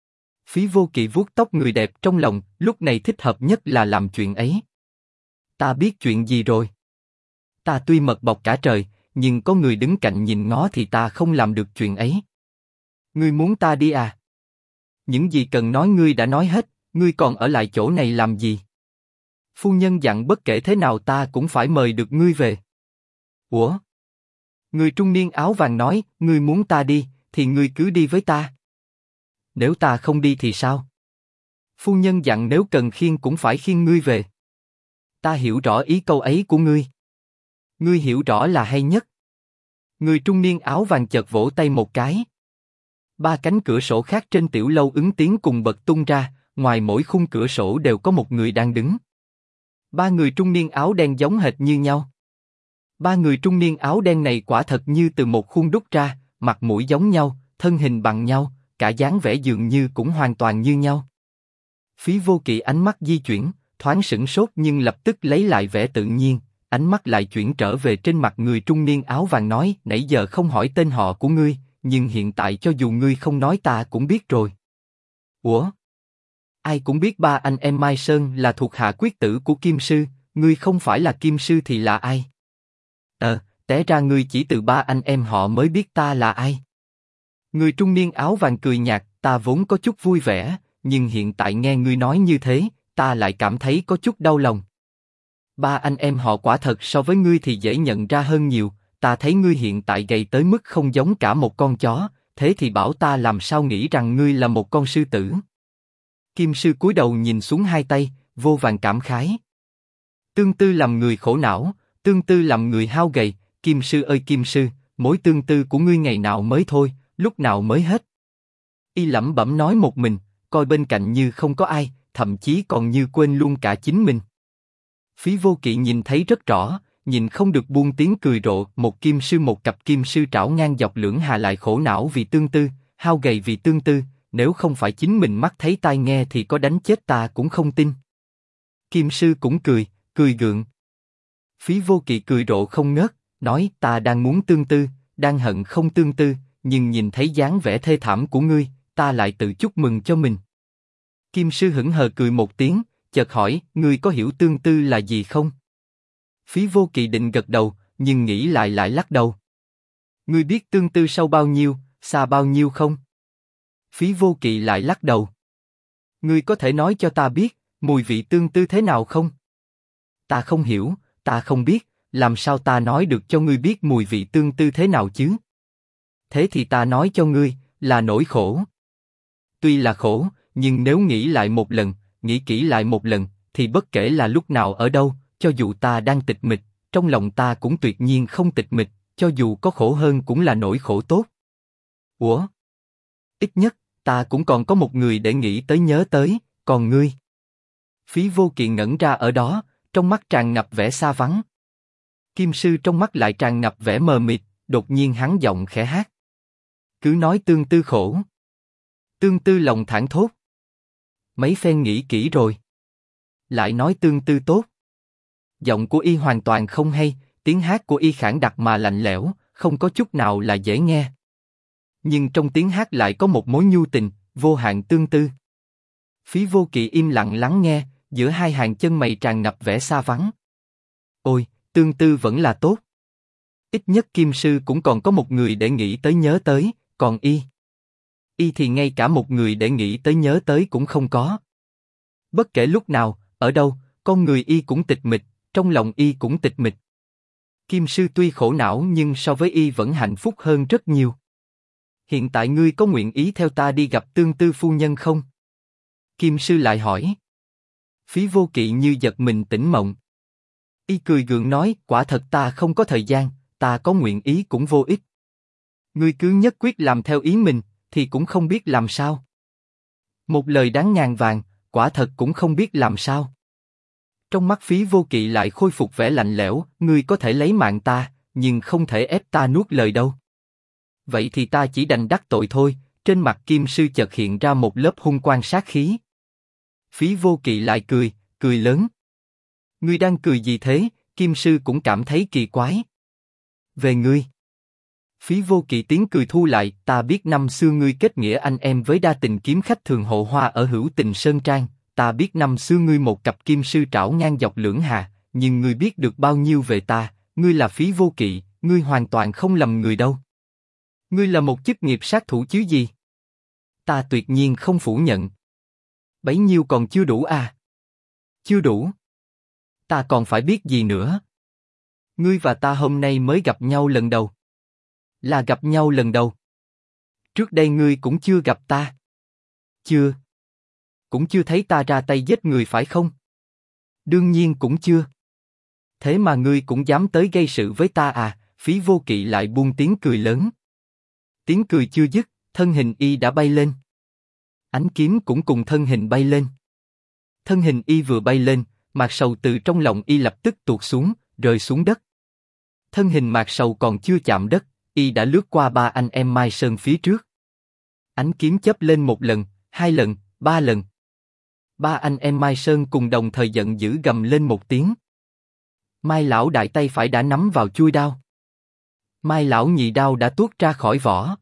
Phí Vô Kỵ vuốt tóc người đẹp trong lòng, lúc này thích hợp nhất là làm chuyện ấy. Ta biết chuyện gì rồi. Ta tuy mật bọc cả trời, nhưng có người đứng cạnh nhìn ngó thì ta không làm được chuyện ấy. Ngươi muốn ta đi à? Những gì cần nói ngươi đã nói hết, ngươi còn ở lại chỗ này làm gì? Phu nhân dặn bất kể thế nào ta cũng phải mời được ngươi về. Ủa? Người trung niên áo vàng nói, ngươi muốn ta đi, thì ngươi cứ đi với ta. Nếu ta không đi thì sao? Phu nhân dặn nếu cần khiêng cũng phải khiêng ngươi về. Ta hiểu rõ ý câu ấy của ngươi. Ngươi hiểu rõ là hay nhất. Người trung niên áo vàng chợt vỗ tay một cái. 3 cánh cửa sổ khác trên tiểu lâu ứng tiếng cùng bật tung ra, ngoài mỗi khung cửa sổ đều có một người đang đứng. 3 người trung niên áo đen giống hệt như nhau. 3 người trung niên áo đen này quả thật như từ một khuôn đúc ra, mặt mũi giống nhau, thân hình bằng nhau, cả dáng vẻ dường như cũng hoàn toàn như nhau. Phí Vô Kỵ ánh mắt di chuyển, thoáng sửng sốt nhưng lập tức lấy lại vẻ tự nhiên, ánh mắt lại chuyển trở về trên mặt người trung niên áo vàng nói, nãy giờ không hỏi tên họ của ngươi, nhưng hiện tại cho dù ngươi không nói ta cũng biết rồi. Ủa? Ai cũng biết 3 anh em Mai Sơn là thuộc hạ quyết tử của Kim Sư, ngươi không phải là Kim Sư thì là ai? Té ra ngươi chỉ từ 3 anh em họ mới biết ta là ai. Người trung niên áo vàng cười nhạt, ta vốn có chút vui vẻ, nhưng hiện tại nghe ngươi nói như thế, ta lại cảm thấy có chút đau lòng. 3 anh em họ quả thật so với ngươi thì dễ nhận ra hơn nhiều, ta thấy ngươi hiện tại gầy tới mức không giống cả một con chó, thế thì bảo ta làm sao nghĩ rằng ngươi là một con sư tử. Kim Sư cúi đầu nhìn xuống hai tay, vô vàn cảm khái. Tương tư làm người khổ não, tương tư làm người hao gầy, Kim Sư ơi Kim Sư, mối tương tư của ngươi ngày nào mới thôi, lúc nào mới hết. Y lẩm bẩm nói một mình, coi bên cạnh như không có ai, thậm chí còn như quên luôn cả chính mình. Phí Vô Kỵ nhìn thấy rất rõ, nhìn không được buông tiếng cười rộ, một Kim Sư một cặp Kim Sư trảo ngang dọc lưỡng hà lại khổ não vì tương tư, hao gầy vì tương tư, nếu không phải chính mình mắt thấy tai nghe thì có đánh chết ta cũng không tin. Kim Sư cũng cười, cười gượng. Phí Vô Kỵ cười rộ không ngớt, nói ta đang muốn tương tư, đang hận không tương tư, nhưng nhìn thấy dáng vẻ thê thảm của ngươi, ta lại tự chúc mừng cho mình. Kim Sư hững hờ cười một tiếng, chợt hỏi, ngươi có hiểu tương tư là gì không? Phí Vô Kỵ định gật đầu, nhưng nghĩ lại lắc đầu. Ngươi biết tương tư sâu bao nhiêu, xa bao nhiêu không? Phí Vô Kỵ lại lắc đầu. Ngươi có thể nói cho ta biết, mùi vị tương tư thế nào không? Ta không hiểu, ta không biết, làm sao ta nói được cho ngươi biết mùi vị tương tư thế nào chứ? Thế thì ta nói cho ngươi, là nỗi khổ. Tuy là khổ, nhưng nếu nghĩ lại một lần, nghĩ kỹ lại một lần, thì bất kể là lúc nào ở đâu, cho dù ta đang tịch mịch, trong lòng ta cũng tuyệt nhiên không tịch mịch, cho dù có khổ hơn cũng là nỗi khổ tốt. Ủa? Ít nhất, ta cũng còn có một người để nghĩ tới nhớ tới, còn ngươi? Phí Vô Kỵ ngẩn ra ở đó, trong mắt tràn ngập vẻ xa vắng. Kim Sư trong mắt lại tràn ngập vẻ mờ mịt, đột nhiên hắn giọng khẽ hát. Cứ nói tương tư khổ. Tương tư lòng thảng thốt. Mấy phen nghĩ kỹ rồi. Lại nói tương tư tốt. Giọng của y hoàn toàn không hay, tiếng hát của y khản đặc mà lạnh lẽo, không có chút nào là dễ nghe. Nhưng trong tiếng hát lại có một mối nhu tình, vô hạn tương tư. Phí Vô Kỵ im lặng lắng nghe, giữa hai hàng chân mày tràn ngập vẻ xa vắng. Ôi, tương tư vẫn là tốt. Ít nhất Kim Sư cũng còn có một người để nghĩ tới nhớ tới, còn y thì ngay cả một người để nghĩ tới nhớ tới cũng không có. Bất kể lúc nào, ở đâu, con người y cũng tịch mịch, trong lòng y cũng tịch mịch. Kim Sư tuy khổ não nhưng so với y vẫn hạnh phúc hơn rất nhiều. Hiện tại ngươi có nguyện ý theo ta đi gặp tương tư phu nhân không? Kim Sư lại hỏi. Phí Vô Kỵ như giật mình tỉnh mộng. Y cười gượng nói, quả thật ta không có thời gian, ta có nguyện ý cũng vô ích. Ngươi cứ nhất quyết làm theo ý mình, thì cũng không biết làm sao. Một lời đáng ngàn vàng, quả thật cũng không biết làm sao. Trong mắt Phí Vô Kỵ lại khôi phục vẻ lạnh lẽo, ngươi có thể lấy mạng ta, nhưng không thể ép ta nuốt lời đâu. Vậy thì ta chỉ đành đắc tội thôi. Trên mặt Kim Sư chợt hiện ra một lớp hung quang sát khí. Phí Vô Kỵ lại cười, cười lớn. Ngươi đang cười gì thế? Kim Sư cũng cảm thấy kỳ quái. Về ngươi. Phí Vô Kỵ tiếng cười thu lại, ta biết năm xưa ngươi kết nghĩa anh em với đa tình kiếm khách Thường Hộ Hoa ở Hữu Tình Sơn Trang, ta biết năm xưa ngươi một cặp kim sư trảo ngang dọc lưỡng hà, nhưng ngươi biết được bao nhiêu về ta, ngươi là Phí Vô Kỵ, ngươi hoàn toàn không lầm người đâu. Ngươi là một chức nghiệp sát thủ chứ gì? Ta tuyệt nhiên không phủ nhận. Bấy nhiêu còn chưa đủ à? Chưa đủ. Ta còn phải biết gì nữa? Ngươi và ta hôm nay mới gặp nhau lần đầu. Là gặp nhau lần đầu. Trước đây ngươi cũng chưa gặp ta. Chưa. Cũng chưa thấy ta ra tay giết người phải không? Đương nhiên cũng chưa. Thế mà ngươi cũng dám tới gây sự với ta à? Phí Vô Kỵ lại buông tiếng cười lớn. Tiếng cười chưa dứt, thân hình y đã bay lên. Ánh kiếm cũng cùng thân hình bay lên. Thân hình y vừa bay lên, Mạc Sầu từ trong lòng y lập tức tuột xuống, rơi xuống đất. Thân hình Mạc Sầu còn chưa chạm đất, y đã lướt qua ba anh em Mai Sơn phía trước. Ánh kiếm chớp lên một lần, hai lần, ba lần. Ba anh em Mai Sơn cùng đồng thời giận dữ gầm lên một tiếng. Mai lão đại tay phải đã nắm vào chuôi đao. Mai lão nhị đao đã tuốt ra khỏi vỏ.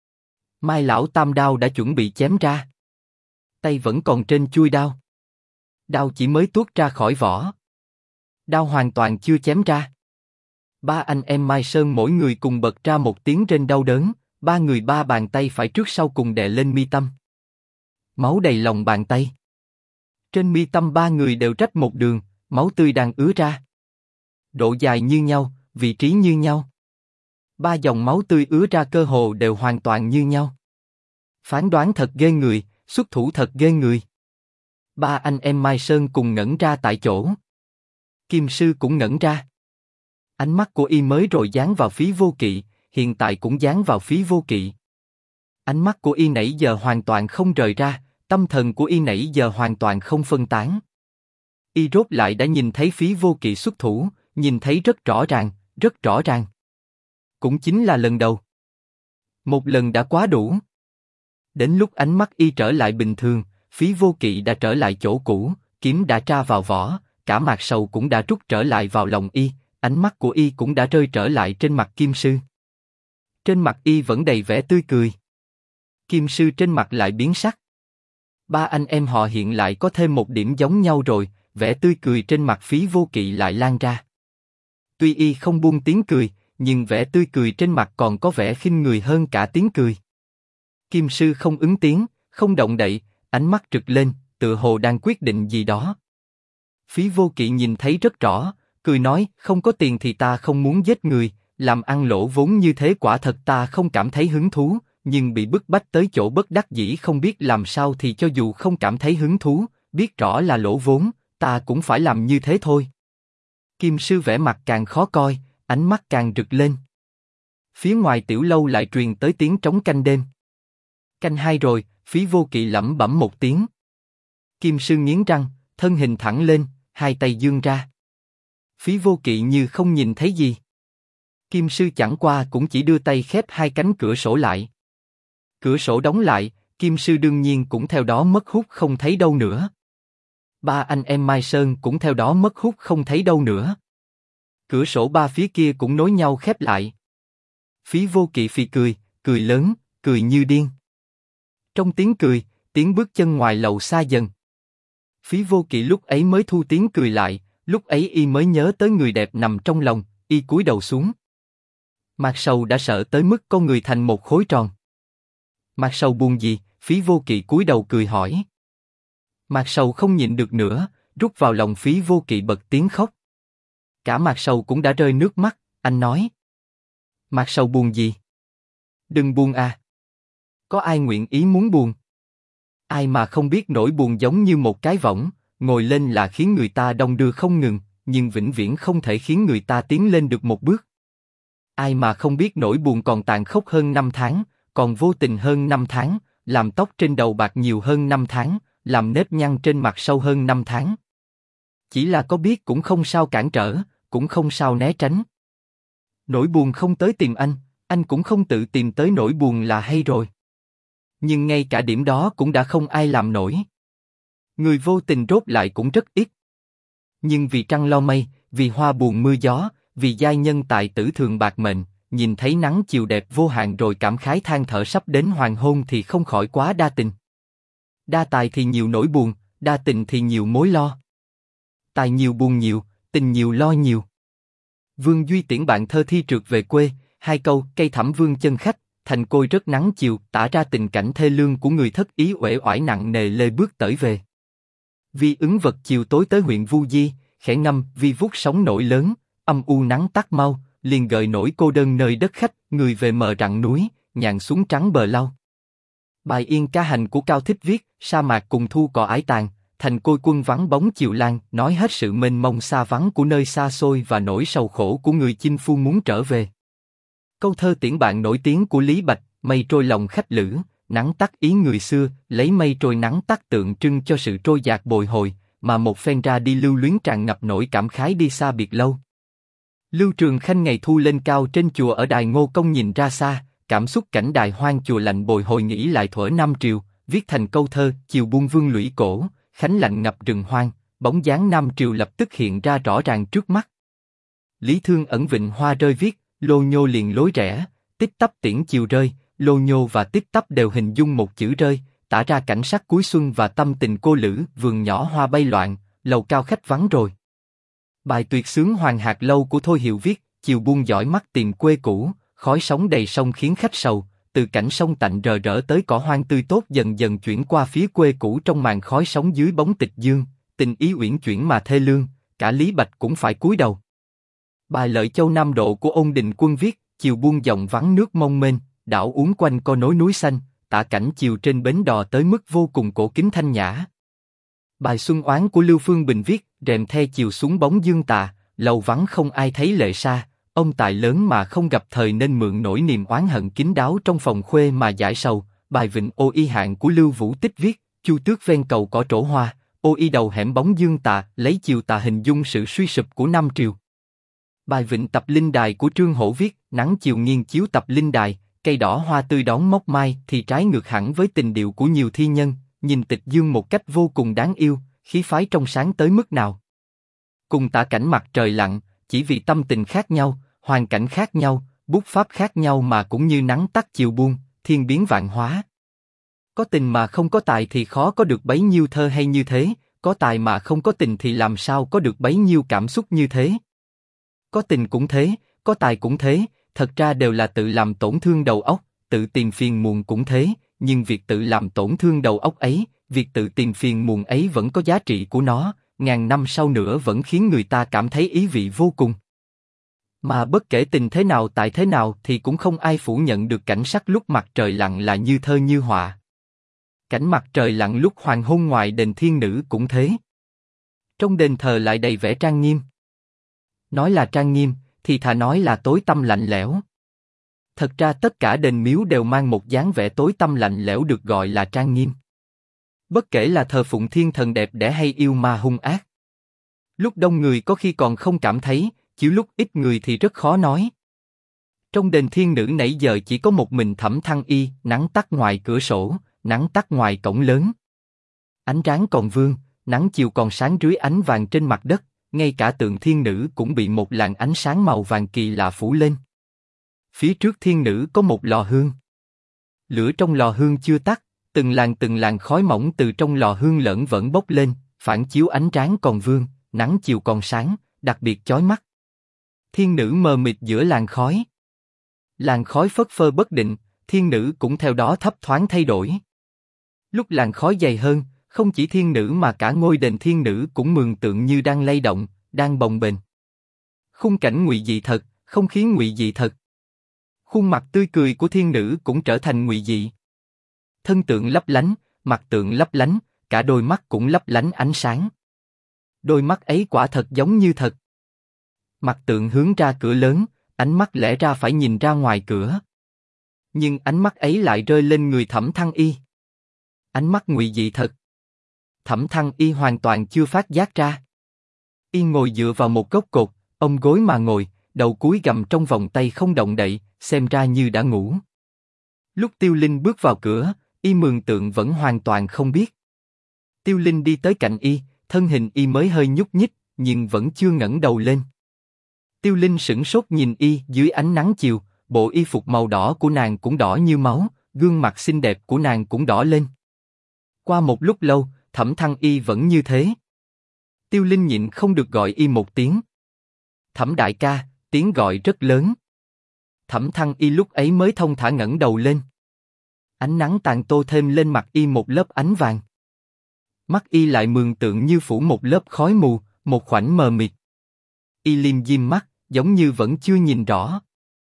Mai lão tam đao đã chuẩn bị chém ra. Tay vẫn còn trên chuôi đao. Đao chỉ mới tuốt ra khỏi vỏ. Đao hoàn toàn chưa chém ra. Ba anh em Mai Sơn mỗi người cùng bật ra một tiếng rên đau đớn, ba người ba bàn tay phải trước sau cùng đè lên mi tâm. Máu đầy lòng bàn tay. Trên mi tâm ba người đều rách một đường, máu tươi đang ứa ra. Độ dài như nhau, vị trí như nhau. Ba dòng máu tươi ứa ra cơ hồ đều hoàn toàn như nhau. Phán đoán thật ghê người, xuất thủ thật ghê người. Ba anh em Mai Sơn cùng ngẩn ra tại chỗ. Kim sư cũng ngẩn ra. Ánh mắt của y mới rồi dán vào Phí Vô Kỵ, hiện tại cũng dán vào Phí Vô Kỵ. Ánh mắt của y nãy giờ hoàn toàn không rời ra, tâm thần của y nãy giờ hoàn toàn không phân tán. Y rốt lại đã nhìn thấy Phí Vô Kỵ xuất thủ, nhìn thấy rất rõ ràng, rất rõ ràng. Cũng chính là lần đầu. Một lần đã quá đủ. Đến lúc ánh mắt y trở lại bình thường, Phí Vô Kỵ đã trở lại chỗ cũ, kiếm đã tra vào vỏ, cả Mạc Sầu cũng đã rút trở lại vào lòng y, ánh mắt của y cũng đã rơi trở lại trên mặt Kim sư. Trên mặt y vẫn đầy vẻ tươi cười. Kim sư trên mặt lại biến sắc. Ba anh em họ hiện lại có thêm một điểm giống nhau rồi, vẻ tươi cười trên mặt Phí Vô Kỵ lại lan ra. Tuy y không buông tiếng cười, nhưng vẻ tươi cười trên mặt còn có vẻ khinh người hơn cả tiếng cười. Kim sư không ứng tiếng, không động đậy, ánh mắt rực lên, tựa hồ đang quyết định gì đó. Phí Vô Kỵ nhìn thấy rất rõ, cười nói, không có tiền thì ta không muốn giết người, làm ăn lỗ vốn như thế quả thật ta không cảm thấy hứng thú, nhưng bị bức bách tới chỗ bất đắc dĩ không biết làm sao thì cho dù không cảm thấy hứng thú, biết rõ là lỗ vốn, ta cũng phải làm như thế thôi. Kim sư vẻ mặt càng khó coi, ánh mắt càng rực lên. Phía ngoài tiểu lâu lại truyền tới tiếng trống canh đêm. Canh hai rồi, Phí Vô Kỵ lẩm bẩm một tiếng. Kim sư nghiến răng, thân hình thẳng lên, hai tay giương ra. Phí Vô Kỵ như không nhìn thấy gì. Kim sư chẳng qua cũng chỉ đưa tay khép hai cánh cửa sổ lại. Cửa sổ đóng lại, Kim sư đương nhiên cũng theo đó mất hút không thấy đâu nữa. Ba anh em Mai Sơn cũng theo đó mất hút không thấy đâu nữa. Cửa sổ ba phía kia cũng nối nhau khép lại. Phí Vô Kỵ phì cười, cười lớn, cười như điên. Trong tiếng cười, tiếng bước chân ngoài lầu xa dần. Phí Vô Kỵ lúc ấy mới thu tiếng cười lại, lúc ấy y mới nhớ tới người đẹp nằm trong lòng, y cúi đầu xuống. Mạc Sầu đã sợ tới mức con người thành một khối tròn. Mạc Sầu buồn gì? Phí Vô Kỵ cúi đầu cười hỏi. Mạc Sầu không nhịn được nữa, rút vào lòng Phí Vô Kỵ bật tiếng khóc. Cả Mạc Sầu cũng đã rơi nước mắt, anh nói. Mạc Sầu buồn gì? Đừng buồn à. Có ai nguyện ý muốn buồn? Ai mà không biết nỗi buồn giống như một cái võng, ngồi lên là khiến người ta đong đưa không ngừng, nhưng vĩnh viễn không thể khiến người ta tiến lên được một bước. Ai mà không biết nỗi buồn còn tàn khốc hơn 5 tháng, còn vô tình hơn 5 tháng, làm tóc trên đầu bạc nhiều hơn 5 tháng, làm nếp nhăn trên mặt sâu hơn 5 tháng. Chỉ là có biết cũng không sao cản trở, cũng không sao né tránh. Nỗi buồn không tới tìm anh cũng không tự tìm tới nỗi buồn là hay rồi. Nhưng ngay cả điểm đó cũng đã không ai làm nổi. Người vô tình rốt lại cũng rất ít. Nhưng vì trăng lo mây, vì hoa buồn mưa gió, vì giai nhân tài tử thường bạc mệnh, nhìn thấy nắng chiều đẹp vô hạn rồi cảm khái than thở sắp đến hoàng hôn thì không khỏi quá đa tình. Đa tài thì nhiều nỗi buồn, đa tình thì nhiều mối lo. Tài nhiều buồn nhiều, tình nhiều lo nhiều. Vương Duy tiễn bạn thơ thi trượt về quê, hai câu cây thẳm vương chân khách, thành côi rất nắng chiều, tả ra tình cảnh thê lương của người thất ý uể oải nặng nề lê bước tởi về. Vi ứng vật chiều tối tới huyện Vu Di, khẽ ngâm vi vút sóng nổi lớn, âm u nắng tắt mau, liền gợi nỗi cô đơn nơi đất khách, người về mờ rặng núi, nhàn xuống trắng bờ lau. Bài yên ca hành của Cao Thích viết, sa mạc cùng thu cỏ ải tàn, thành côi quân vắng bóng chiều lan, nói hết sự mênh mông xa vắng của nơi xa xôi và nỗi sầu khổ của người chinh phu muốn trở về. Câu thơ tiễn bạn nổi tiếng của Lý Bạch, mây trôi lòng khách lữ, nắng tắt ý người xưa, lấy mây trôi nắng tắt tượng trưng cho sự trôi dạt bồi hồi, mà một phen ra đi lưu luyến tràn ngập nỗi cảm khái đi xa biệt lâu. Lưu Trường Khanh ngày thu lên cao trên chùa ở đài Ngô Công nhìn ra xa, cảm xúc cảnh đài hoang chùa lạnh bồi hồi nghĩ lại thuở năm Triều, viết thành câu thơ chiều buông vương lũy cổ, khánh lạnh ngập rừng hoang, bóng dáng năm Triều lập tức hiện ra rõ ràng trước mắt. Lý Thương ẩn vịnh hoa rơi viết, lô nhô liền lối rẽ, tích tắp tiễn chiều rơi, lô nhô và tích tắp đều hình dung một chữ rơi, tả ra cảnh sắc cuối xuân và tâm tình cô lữ, vườn nhỏ hoa bay loạn, lầu cao khách vắng rồi. Bài tuyệt sướng Hoàng Hạc Lâu của Thôi Hiệu viết, chiều buông dõi mắt tìm quê cũ, khói sóng đầy sông khiến khách sầu, từ cảnh sông tạnh rờ rỡ tới cỏ hoang tươi tốt dần dần chuyển qua phía quê cũ trong màn khói sóng dưới bóng tịch dương, tình ý uyển chuyển mà thê lương, cả Lý Bạch cũng phải cúi đầu. Bài Lợi Châu Nam Độ của Ôn Định Quân viết, chiều buông dòng vắng nước mông mênh, đảo uốn quanh co nối núi xanh, tả cảnh chiều trên bến đò tới mức vô cùng cổ kính thanh nhã. Bài Xuân Oán của Lưu Phương Bình viết, rèm the chiều xuống bóng dương tà, lầu vắng không ai thấy lệ sa, ông tài lớn mà không gặp thời nên mượn nỗi niềm oán hận kín đáo trong phòng khuê mà giải sầu. Bài Vịnh Ô Y Hạn của Lưu Vũ Tích viết, chu tước ven cầu cỏ trổ hoa, ô y đầu hẻm bóng dương tà, lấy chiều tà hình dung sự suy sụp của năm Triều. Bài Vịnh Tập Linh Đài của Trương Hổ viết, nắng chiều nghiêng chiếu Tập Linh Đài, cây đỏ hoa tươi đón mốc mai thì trái ngược hẳn với tình điệu của nhiều thi nhân, nhìn tịch dương một cách vô cùng đáng yêu, khí phái trong sáng tới mức nào. Cùng tả cảnh mặt trời lặn, chỉ vì tâm tình khác nhau, hoàn cảnh khác nhau, bút pháp khác nhau mà cũng như nắng tắt chiều buông, thiên biến vạn hóa. Có tình mà không có tài thì khó có được bấy nhiêu thơ hay như thế, có tài mà không có tình thì làm sao có được bấy nhiêu cảm xúc như thế. Có tình cũng thế, có tài cũng thế, thật ra đều là tự làm tổn thương đầu óc, tự tìm phiền muộn cũng thế, nhưng việc tự làm tổn thương đầu óc ấy, việc tự tìm phiền muộn ấy vẫn có giá trị của nó, ngàn năm sau nữa vẫn khiến người ta cảm thấy ý vị vô cùng. Mà bất kể tình thế nào tại thế nào thì cũng không ai phủ nhận được cảnh sắc lúc mặt trời lặn là như thơ như họa. Cảnh mặt trời lặn lúc hoàng hôn ngoài đền Thiên Nữ cũng thế. Trong đền thờ lại đầy vẻ trang nghiêm. Nói là trang nghiêm, thì thà nói là tối tăm lạnh lẽo. Thật ra tất cả đền miếu đều mang một dáng vẻ tối tăm lạnh lẽo được gọi là trang nghiêm. Bất kể là thờ phụng thiên thần đẹp đẽ hay yêu ma hung ác. Lúc đông người có khi còn không cảm thấy, chứ lúc ít người thì rất khó nói. Trong đền Thiên Nữ nãy giờ chỉ có một mình Thẩm Thăng Y, nắng tắt ngoài cửa sổ, nắng tắt ngoài cổng lớn. Ánh tráng còn vương, nắng chiều còn sáng rưới ánh vàng trên mặt đất, ngay cả tượng Thiên Nữ cũng bị một làn ánh sáng màu vàng kỳ lạ phủ lên. Phía trước Thiên Nữ có một lò hương. Lửa trong lò hương chưa tắt, từng làn khói mỏng từ trong lò hương lởn vởn bốc lên, phản chiếu ánh tráng còn vương, nắng chiều còn sáng, đặc biệt chói mắt. Thiên Nữ mờ mịt giữa làn khói. Làn khói phất phơ bất định, Thiên Nữ cũng theo đó thấp thoáng thay đổi. Lúc làn khói dày hơn, không chỉ Thiên Nữ mà cả ngôi đền Thiên Nữ cũng mường tượng như đang lay động, đang bồng bềnh. Khung cảnh ngụy dị thật, không khí ngụy dị thật. Khuôn mặt tươi cười của Thiên Nữ cũng trở thành ngụy dị. Thân tượng lấp lánh, mặt tượng lấp lánh, cả đôi mắt cũng lấp lánh ánh sáng. Đôi mắt ấy quả thật giống như thật. Mặt tượng hướng ra cửa lớn, ánh mắt lẽ ra phải nhìn ra ngoài cửa. Nhưng ánh mắt ấy lại rơi lên người Thẩm Thăng Y. Ánh mắt ngụy dị thật. Thẩm Thăng Y hoàn toàn chưa phát giác ra. Y ngồi dựa vào một gốc cột, ôm gối mà ngồi, đầu cúi gằm trong vòng tay không động đậy, xem ra như đã ngủ. Lúc Tiêu Linh bước vào cửa, Y mường tượng vẫn hoàn toàn không biết. Tiêu Linh đi tới cạnh Y, thân hình Y mới hơi nhúc nhích, nhưng vẫn chưa ngẩng đầu lên. Tiêu Linh sửng sốt nhìn Y dưới ánh nắng chiều, bộ y phục màu đỏ của nàng cũng đỏ như máu, gương mặt xinh đẹp của nàng cũng đỏ lên. Qua một lúc lâu, Thẩm Thăng Y vẫn như thế. Tiêu Linh nhịn không được gọi y một tiếng. Thẩm đại ca, tiếng gọi rất lớn. Thẩm Thăng Y lúc ấy mới thông thả ngẩng đầu lên. Ánh nắng tàn tô thêm lên mặt y một lớp ánh vàng. Mắt y lại mường tượng như phủ một lớp khói mù, một khoảnh mờ mịt. Y liêm diêm mắt, giống như vẫn chưa nhìn rõ.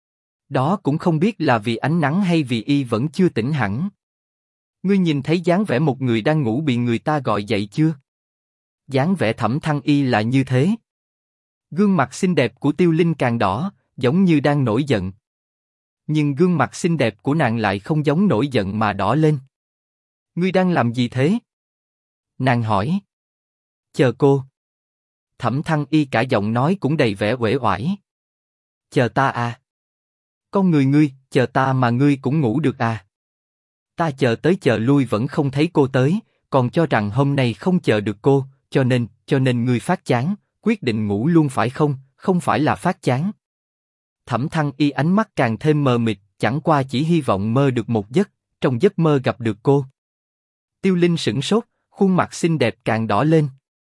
Đó cũng không biết là vì ánh nắng hay vì y vẫn chưa tỉnh hẳn. Ngươi nhìn thấy dáng vẻ một người đang ngủ bị người ta gọi dậy chưa? Dáng vẻ Thẩm Thăng Y là như thế. Gương mặt xinh đẹp của Tiêu Linh càng đỏ, giống như đang nổi giận. Nhưng gương mặt xinh đẹp của nàng lại không giống nổi giận mà đỏ lên. Ngươi đang làm gì thế? Nàng hỏi. Chờ cô. Thẩm Thăng Y cả giọng nói cũng đầy vẻ uể oải. Chờ ta à? Con người ngươi, chờ ta mà ngươi cũng ngủ được à? Ta chờ tới chờ lui vẫn không thấy cô tới, còn cho rằng hôm nay không chờ được cô, cho nên ngươi phát chán, quyết định ngủ luôn phải không? Không phải là phát chán. Thẩm Thăng Y ánh mắt càng thêm mờ mịt, chẳng qua chỉ hy vọng mơ được một giấc, trong giấc mơ gặp được cô. Tiêu Linh sửng sốt, khuôn mặt xinh đẹp càng đỏ lên.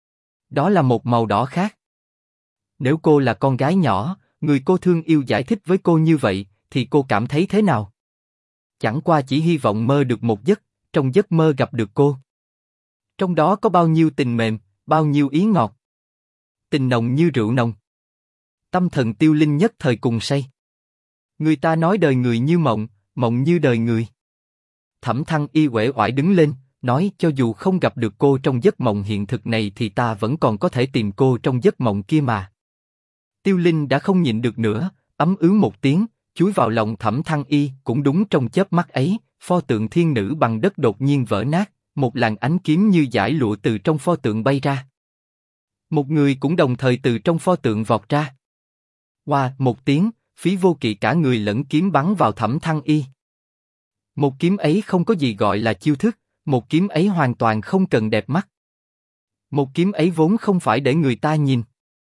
Đó là một màu đỏ khác. Nếu cô là con gái nhỏ, người cô thương yêu giải thích với cô như vậy, thì cô cảm thấy thế nào? Chẳng qua chỉ hy vọng mơ được một giấc, trong giấc mơ gặp được cô. Trong đó có bao nhiêu tình mềm, bao nhiêu ý ngọt. Tình nồng như rượu nồng. Tâm thần Tiêu Linh nhất thời cùng say. Người ta nói đời người như mộng, mộng như đời người. Thẩm Thăng Y uể oải đứng lên, nói cho dù không gặp được cô trong giấc mộng hiện thực này thì ta vẫn còn có thể tìm cô trong giấc mộng kia mà. Tiêu Linh đã không nhịn được nữa, ấm ứ một tiếng, chúi vào lòng Thẩm Thăng Y. Cũng đúng trong chớp mắt ấy, pho tượng thiên nữ bằng đất đột nhiên vỡ nát, một làn ánh kiếm như dải lụa từ trong pho tượng bay ra. Một người cũng đồng thời từ trong pho tượng vọt ra. Qua một tiếng, Phí Vô Kỵ cả người lẫn kiếm bắn vào Thẩm Thăng Y. Một kiếm ấy không có gì gọi là chiêu thức, một kiếm ấy hoàn toàn không cần đẹp mắt. Một kiếm ấy vốn không phải để người ta nhìn.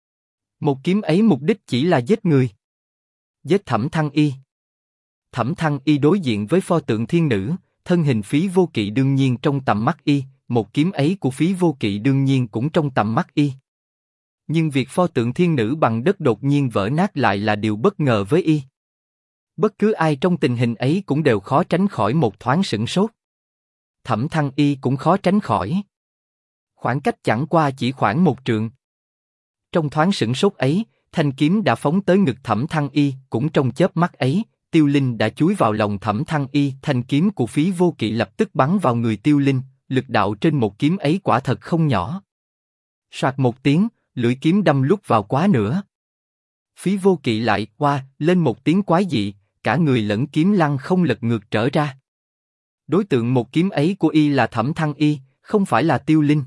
Một kiếm ấy mục đích chỉ là giết người. Giết Thẩm Thăng Y. Thẩm Thăng Y đối diện với pho tượng thiên nữ, thân hình Phí Vô Kỵ đương nhiên trong tầm mắt y, một kiếm ấy của Phí Vô Kỵ đương nhiên cũng trong tầm mắt y. Nhưng việc pho tượng thiên nữ bằng đất đột nhiên vỡ nát lại là điều bất ngờ với y. Bất cứ ai trong tình hình ấy cũng đều khó tránh khỏi một thoáng sửng sốt. Thẩm Thăng Y cũng khó tránh khỏi. Khoảng cách chẳng qua chỉ khoảng một trượng. Trong thoáng sửng sốt ấy, thanh kiếm đã phóng tới ngực Thẩm Thăng Y. Cũng trong chớp mắt ấy, Tiêu Linh đã chúi vào lòng Thẩm Thăng Y. Thanh kiếm của Phí Vô Kỵ lập tức bắn vào người Tiêu Linh. Lực đạo trên một kiếm ấy quả thật không nhỏ. Soạt một tiếng, lưỡi kiếm đâm lúc vào quá nữa. Phí Vô Kỵ lại qua lên một tiếng quái dị, cả người lẫn kiếm lăn không lật ngược trở ra. Đối tượng một kiếm ấy của y là Thẩm Thăng Y, không phải là Tiêu Linh.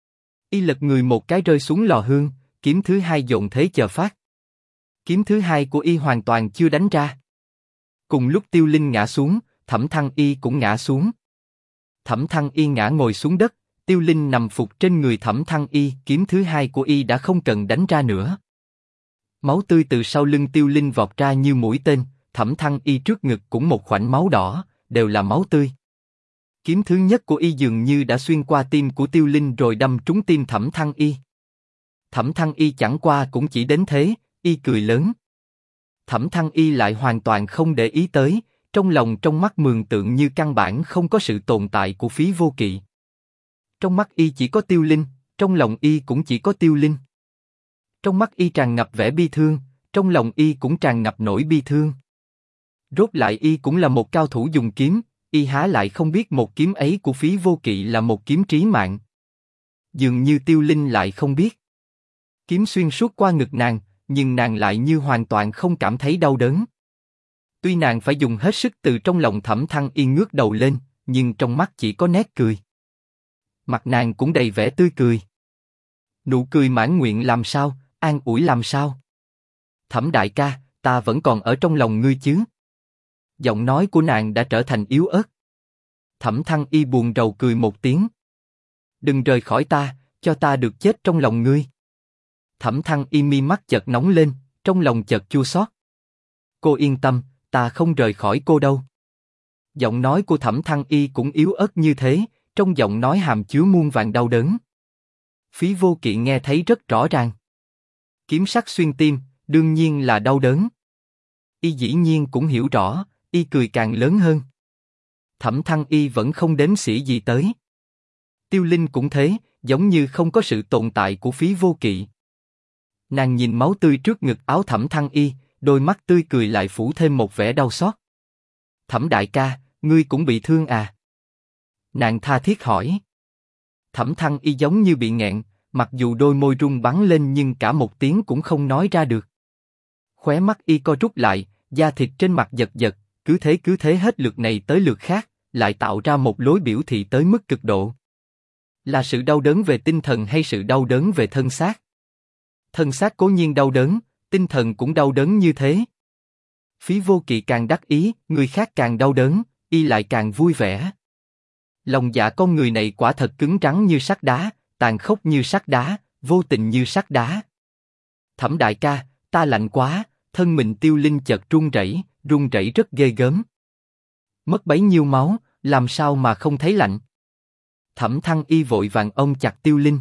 Y lật người một cái rơi xuống lò hương, kiếm thứ hai dồn thế chờ phát. Kiếm thứ hai của y hoàn toàn chưa đánh ra. Cùng lúc Tiêu Linh ngã xuống, Thẩm Thăng Y cũng ngã xuống. Thẩm Thăng Y ngã ngồi xuống đất, Tiêu Linh nằm phục trên người Thẩm Thăng Y. Kiếm thứ hai của y đã không cần đánh ra nữa. Máu tươi từ sau lưng Tiêu Linh vọt ra như mũi tên. Thẩm Thăng Y trước ngực cũng một khoảnh máu đỏ, đều là máu tươi. Kiếm thứ nhất của y dường như đã xuyên qua tim của Tiêu Linh rồi đâm trúng tim Thẩm Thăng Y. Thẩm Thăng Y chẳng qua cũng chỉ đến thế, y cười lớn. Thẩm Thăng Y lại hoàn toàn không để ý tới, trong lòng trong mắt mường tượng như căn bản không có sự tồn tại của Phí Vô Kỵ. Trong mắt y chỉ có Tiêu Linh, trong lòng y cũng chỉ có Tiêu Linh. Trong mắt y tràn ngập vẻ bi thương, trong lòng y cũng tràn ngập nỗi bi thương. Rốt lại y cũng là một cao thủ dùng kiếm, y há lại không biết một kiếm ấy của Phí Vô Kỵ là một kiếm trí mạng. Dường như Tiêu Linh lại không biết. Kiếm xuyên suốt qua ngực nàng, nhưng nàng lại như hoàn toàn không cảm thấy đau đớn. Tuy nàng phải dùng hết sức từ trong lòng Thẩm Thăng Y ngước đầu lên, nhưng trong mắt chỉ có nét cười. Mặt nàng cũng đầy vẻ tươi cười. Nụ cười mãn nguyện làm sao, an ủi làm sao. Thẩm đại ca, ta vẫn còn ở trong lòng ngươi chứ. Giọng nói của nàng đã trở thành yếu ớt. Thẩm Thăng Y buồn rầu cười một tiếng. Đừng rời khỏi ta, cho ta được chết trong lòng ngươi. Thẩm Thăng Y mi mắt chợt nóng lên, trong lòng chợt chua xót. Cô yên tâm, ta không rời khỏi cô đâu. Giọng nói của Thẩm Thăng Y cũng yếu ớt như thế, trong giọng nói hàm chứa muôn vàn đau đớn. Phí Vô Kỵ nghe thấy rất rõ ràng. Kiếm sắc xuyên tim, đương nhiên là đau đớn. Y dĩ nhiên cũng hiểu rõ, y cười càng lớn hơn. Thẩm Thăng Y vẫn không đếm xỉa gì tới. Tiêu Linh cũng thế, giống như không có sự tồn tại của Phí Vô Kỵ. Nàng nhìn máu tươi trước ngực áo Thẩm Thăng Y, đôi mắt tươi cười lại phủ thêm một vẻ đau xót. Thẩm đại ca, ngươi cũng bị thương à? Nàng tha thiết hỏi. Thẩm Thăng Y giống như bị nghẹn, mặc dù đôi môi run bắn lên nhưng cả một tiếng cũng không nói ra được. Khóe mắt y co rút lại, da thịt trên mặt giật giật, cứ thế hết lượt này tới lượt khác, lại tạo ra một lối biểu thị tới mức cực độ. Là sự đau đớn về tinh thần hay sự đau đớn về thân xác? Thân xác cố nhiên đau đớn, tinh thần cũng đau đớn như thế. Phí Vô Kỵ càng đắc ý, người khác càng đau đớn, y lại càng vui vẻ. Lòng dạ con người này quả thật cứng rắn như sắt đá, tàn khốc như sắt đá, vô tình như sắt đá. Thẩm đại ca, ta lạnh quá, thân mình Tiêu Linh chợt run rẩy rất ghê gớm. Mất bấy nhiêu máu, làm sao mà không thấy lạnh? Thẩm Thăng Y vội vàng ôm chặt Tiêu Linh.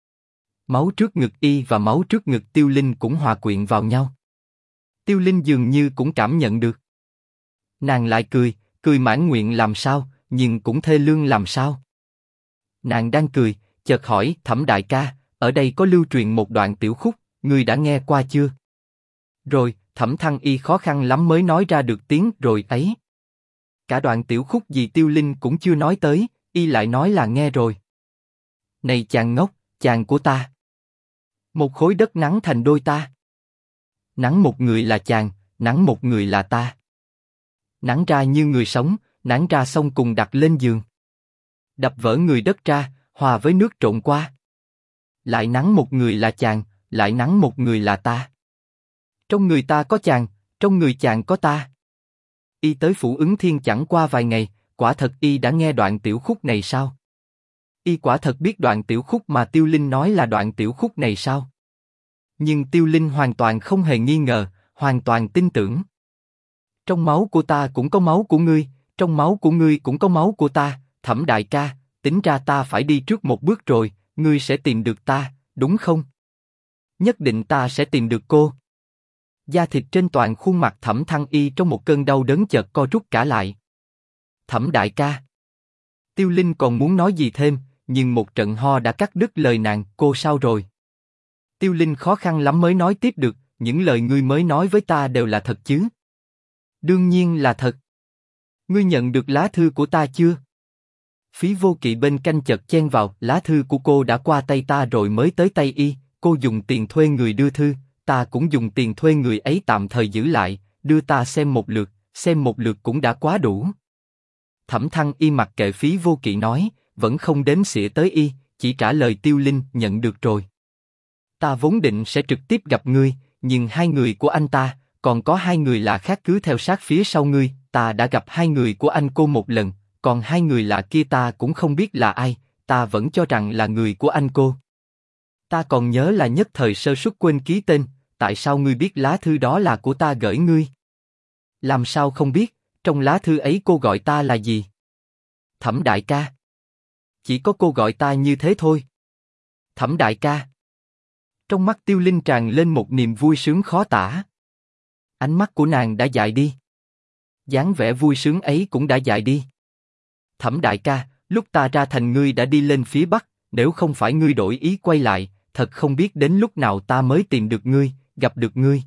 Máu trước ngực y và máu trước ngực Tiêu Linh cũng hòa quyện vào nhau. Tiêu Linh dường như cũng cảm nhận được. Nàng lại cười mãn nguyện làm sao, nhưng cũng thê lương làm sao. Nàng đang cười, chợt hỏi Thẩm đại ca, ở đây có lưu truyền một đoạn tiểu khúc, ngươi đã nghe qua chưa? Rồi, Thẩm Thăng Y khó khăn lắm mới nói ra được tiếng rồi ấy. Cả đoạn tiểu khúc gì Tiêu Linh cũng chưa nói tới, y lại nói là nghe rồi. Này chàng ngốc, chàng của ta. Một khối đất nắn thành đôi ta. Nắn một người là chàng, nắn một người là ta. Nắn ra như người sống, nắn ra xong cùng đặt lên giường. Đập vỡ người đất ra, hòa với nước trộn qua. Lại nắn một người là chàng, lại nắn một người là ta. Trong người ta có chàng, trong người chàng có ta. Y tới Phủ Ứng Thiên chẳng qua vài ngày, quả thật y đã nghe đoạn tiểu khúc này sao? Y quả thật biết đoạn tiểu khúc mà Tiêu Linh nói là đoạn tiểu khúc này sao? Nhưng Tiêu Linh hoàn toàn không hề nghi ngờ, hoàn toàn tin tưởng. Trong máu của ta cũng có máu của ngươi, trong máu của ngươi cũng có máu của ta, Thẩm đại ca, tính ra ta phải đi trước một bước rồi, ngươi sẽ tìm được ta, đúng không? Nhất định ta sẽ tìm được cô. Da thịt trên toàn khuôn mặt Thẩm Thăng Y trong một cơn đau đớn chợt co rút cả lại. Thẩm đại ca. Tiêu Linh còn muốn nói gì thêm, nhưng một trận ho đã cắt đứt lời nàng. Cô sao rồi? Tiêu Linh khó khăn lắm mới nói tiếp được. Những lời ngươi mới nói với ta đều là thật chứ? Đương nhiên là thật. Ngươi nhận được lá thư của ta chưa? Phí Vô Kỵ bên cạnh chợt chen vào. Lá thư của cô đã qua tay ta rồi mới tới tay y. Cô dùng tiền thuê người đưa thư, ta cũng dùng tiền thuê người ấy tạm thời giữ lại, đưa ta xem một lượt cũng đã quá đủ. Thẩm Thăng Y mặc kệ Phí Vô Kỵ nói, vẫn không đếm xỉa tới y, chỉ trả lời Tiêu Linh nhận được rồi. Ta vốn định sẽ trực tiếp gặp ngươi, nhưng hai người của anh ta, còn có hai người lạ khác cứ theo sát phía sau ngươi. Ta đã gặp hai người của anh cô một lần, còn hai người lạ kia ta cũng không biết là ai, ta vẫn cho rằng là người của anh cô. Ta còn nhớ là nhất thời sơ suất quên ký tên, tại sao ngươi biết lá thư đó là của ta gửi ngươi? Làm sao không biết, trong lá thư ấy cô gọi ta là gì? Thẩm đại ca. Chỉ có cô gọi ta như thế thôi. Thẩm đại ca. Trong mắt Tiêu Linh tràn lên một niềm vui sướng khó tả. Ánh mắt của nàng đã dại đi. Dáng vẻ vui sướng ấy cũng đã dại đi. Thẩm đại ca, lúc ta ra thành ngươi đã đi lên phía Bắc, nếu không phải ngươi đổi ý quay lại, thật không biết đến lúc nào ta mới tìm được ngươi, gặp được ngươi.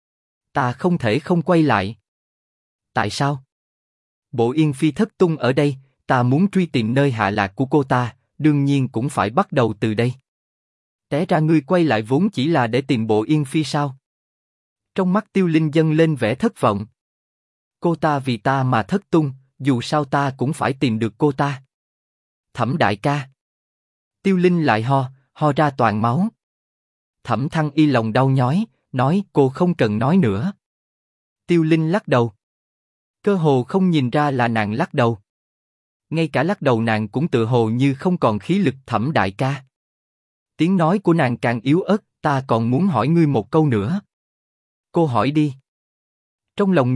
Ta không thể không quay lại. Tại sao? Bộ Yên Phi thất tung ở đây, ta muốn truy tìm nơi hạ lạc của cô ta, đương nhiên cũng phải bắt đầu từ đây. Té ra ngươi quay lại vốn chỉ là để tìm Bộ Yên Phi sao? Trong mắt Tiêu Linh dâng lên vẻ thất vọng. Cô ta vì ta mà thất tung, dù sao ta cũng phải tìm được cô ta. Thẩm đại ca. Tiêu Linh lại ho ra toàn máu. Thẩm Thăng Y lòng đau nhói, nói cô không cần nói nữa. Tiêu Linh lắc đầu. Cơ hồ không nhìn ra là nàng lắc đầu. Ngay cả lắc đầu nàng cũng tự hồ như không còn khí lực. Thẩm đại ca. Tiếng nói của nàng càng yếu ớt, ta còn muốn hỏi ngươi một câu nữa. Cô hỏi đi. Trong lòng ngươi,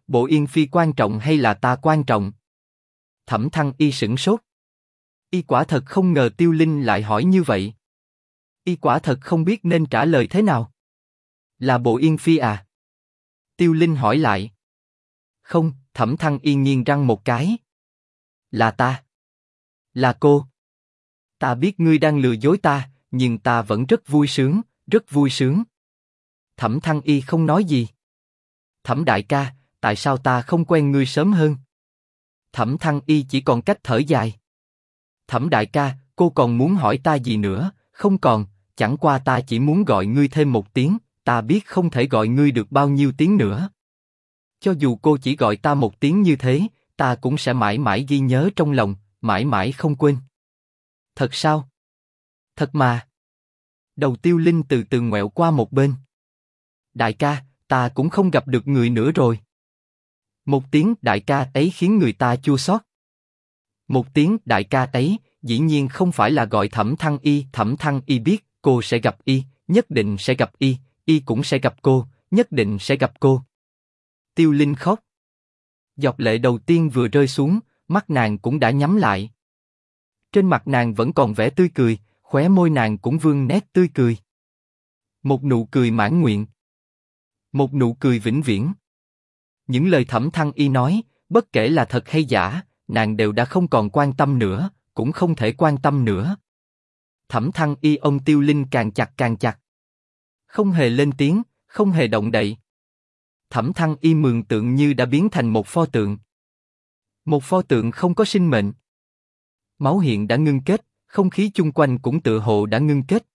Bộ Yên Phi quan trọng hay là ta quan trọng? Thẩm Thăng Y sửng sốt. Y quả thật không ngờ Tiêu Linh lại hỏi như vậy. Y quả thật không biết nên trả lời thế nào. Là Bộ Yên Phi à? Tiêu Linh hỏi lại. Không, Thẩm Thăng Y nghiến răng một cái. Là ta. Là cô. Ta biết ngươi đang lừa dối ta, nhưng ta vẫn rất vui sướng, rất vui sướng. Thẩm Thăng Y không nói gì. Thẩm đại ca, tại sao ta không quen ngươi sớm hơn? Thẩm Thăng Y chỉ còn cách thở dài. Thẩm đại ca, cô còn muốn hỏi ta gì nữa? Không còn, chẳng qua ta chỉ muốn gọi ngươi thêm một tiếng, ta biết không thể gọi ngươi được bao nhiêu tiếng nữa. Cho dù cô chỉ gọi ta một tiếng như thế, ta cũng sẽ mãi mãi ghi nhớ trong lòng, mãi mãi không quên. Thật sao? Thật mà. Đầu Tiêu Linh từ từ ngoẹo qua một bên. Đại ca, ta cũng không gặp được người nữa rồi. Một tiếng đại ca ấy khiến người ta chua xót. Một tiếng đại ca ấy, dĩ nhiên không phải là gọi Thẩm Thăng Y. Thẩm Thăng Y biết cô sẽ gặp Y, nhất định sẽ gặp Y, Y cũng sẽ gặp cô, nhất định sẽ gặp cô. Tiêu Linh khóc. Giọt lệ đầu tiên vừa rơi xuống, mắt nàng cũng đã nhắm lại. Trên mặt nàng vẫn còn vẻ tươi cười, khóe môi nàng cũng vương nét tươi cười. Một nụ cười mãn nguyện. Một nụ cười vĩnh viễn. Những lời Thẩm Thăng Y nói, bất kể là thật hay giả, nàng đều đã không còn quan tâm nữa, cũng không thể quan tâm nữa. Thẩm Thăng Y ôm Tiêu Linh càng chặt càng chặt. Không hề lên tiếng, không hề động đậy. Thẩm Thăng Y mường tượng như đã biến thành một pho tượng. Một pho tượng không có sinh mệnh. Máu hiện đã ngưng kết, không khí chung quanh cũng tựa hồ đã ngưng kết.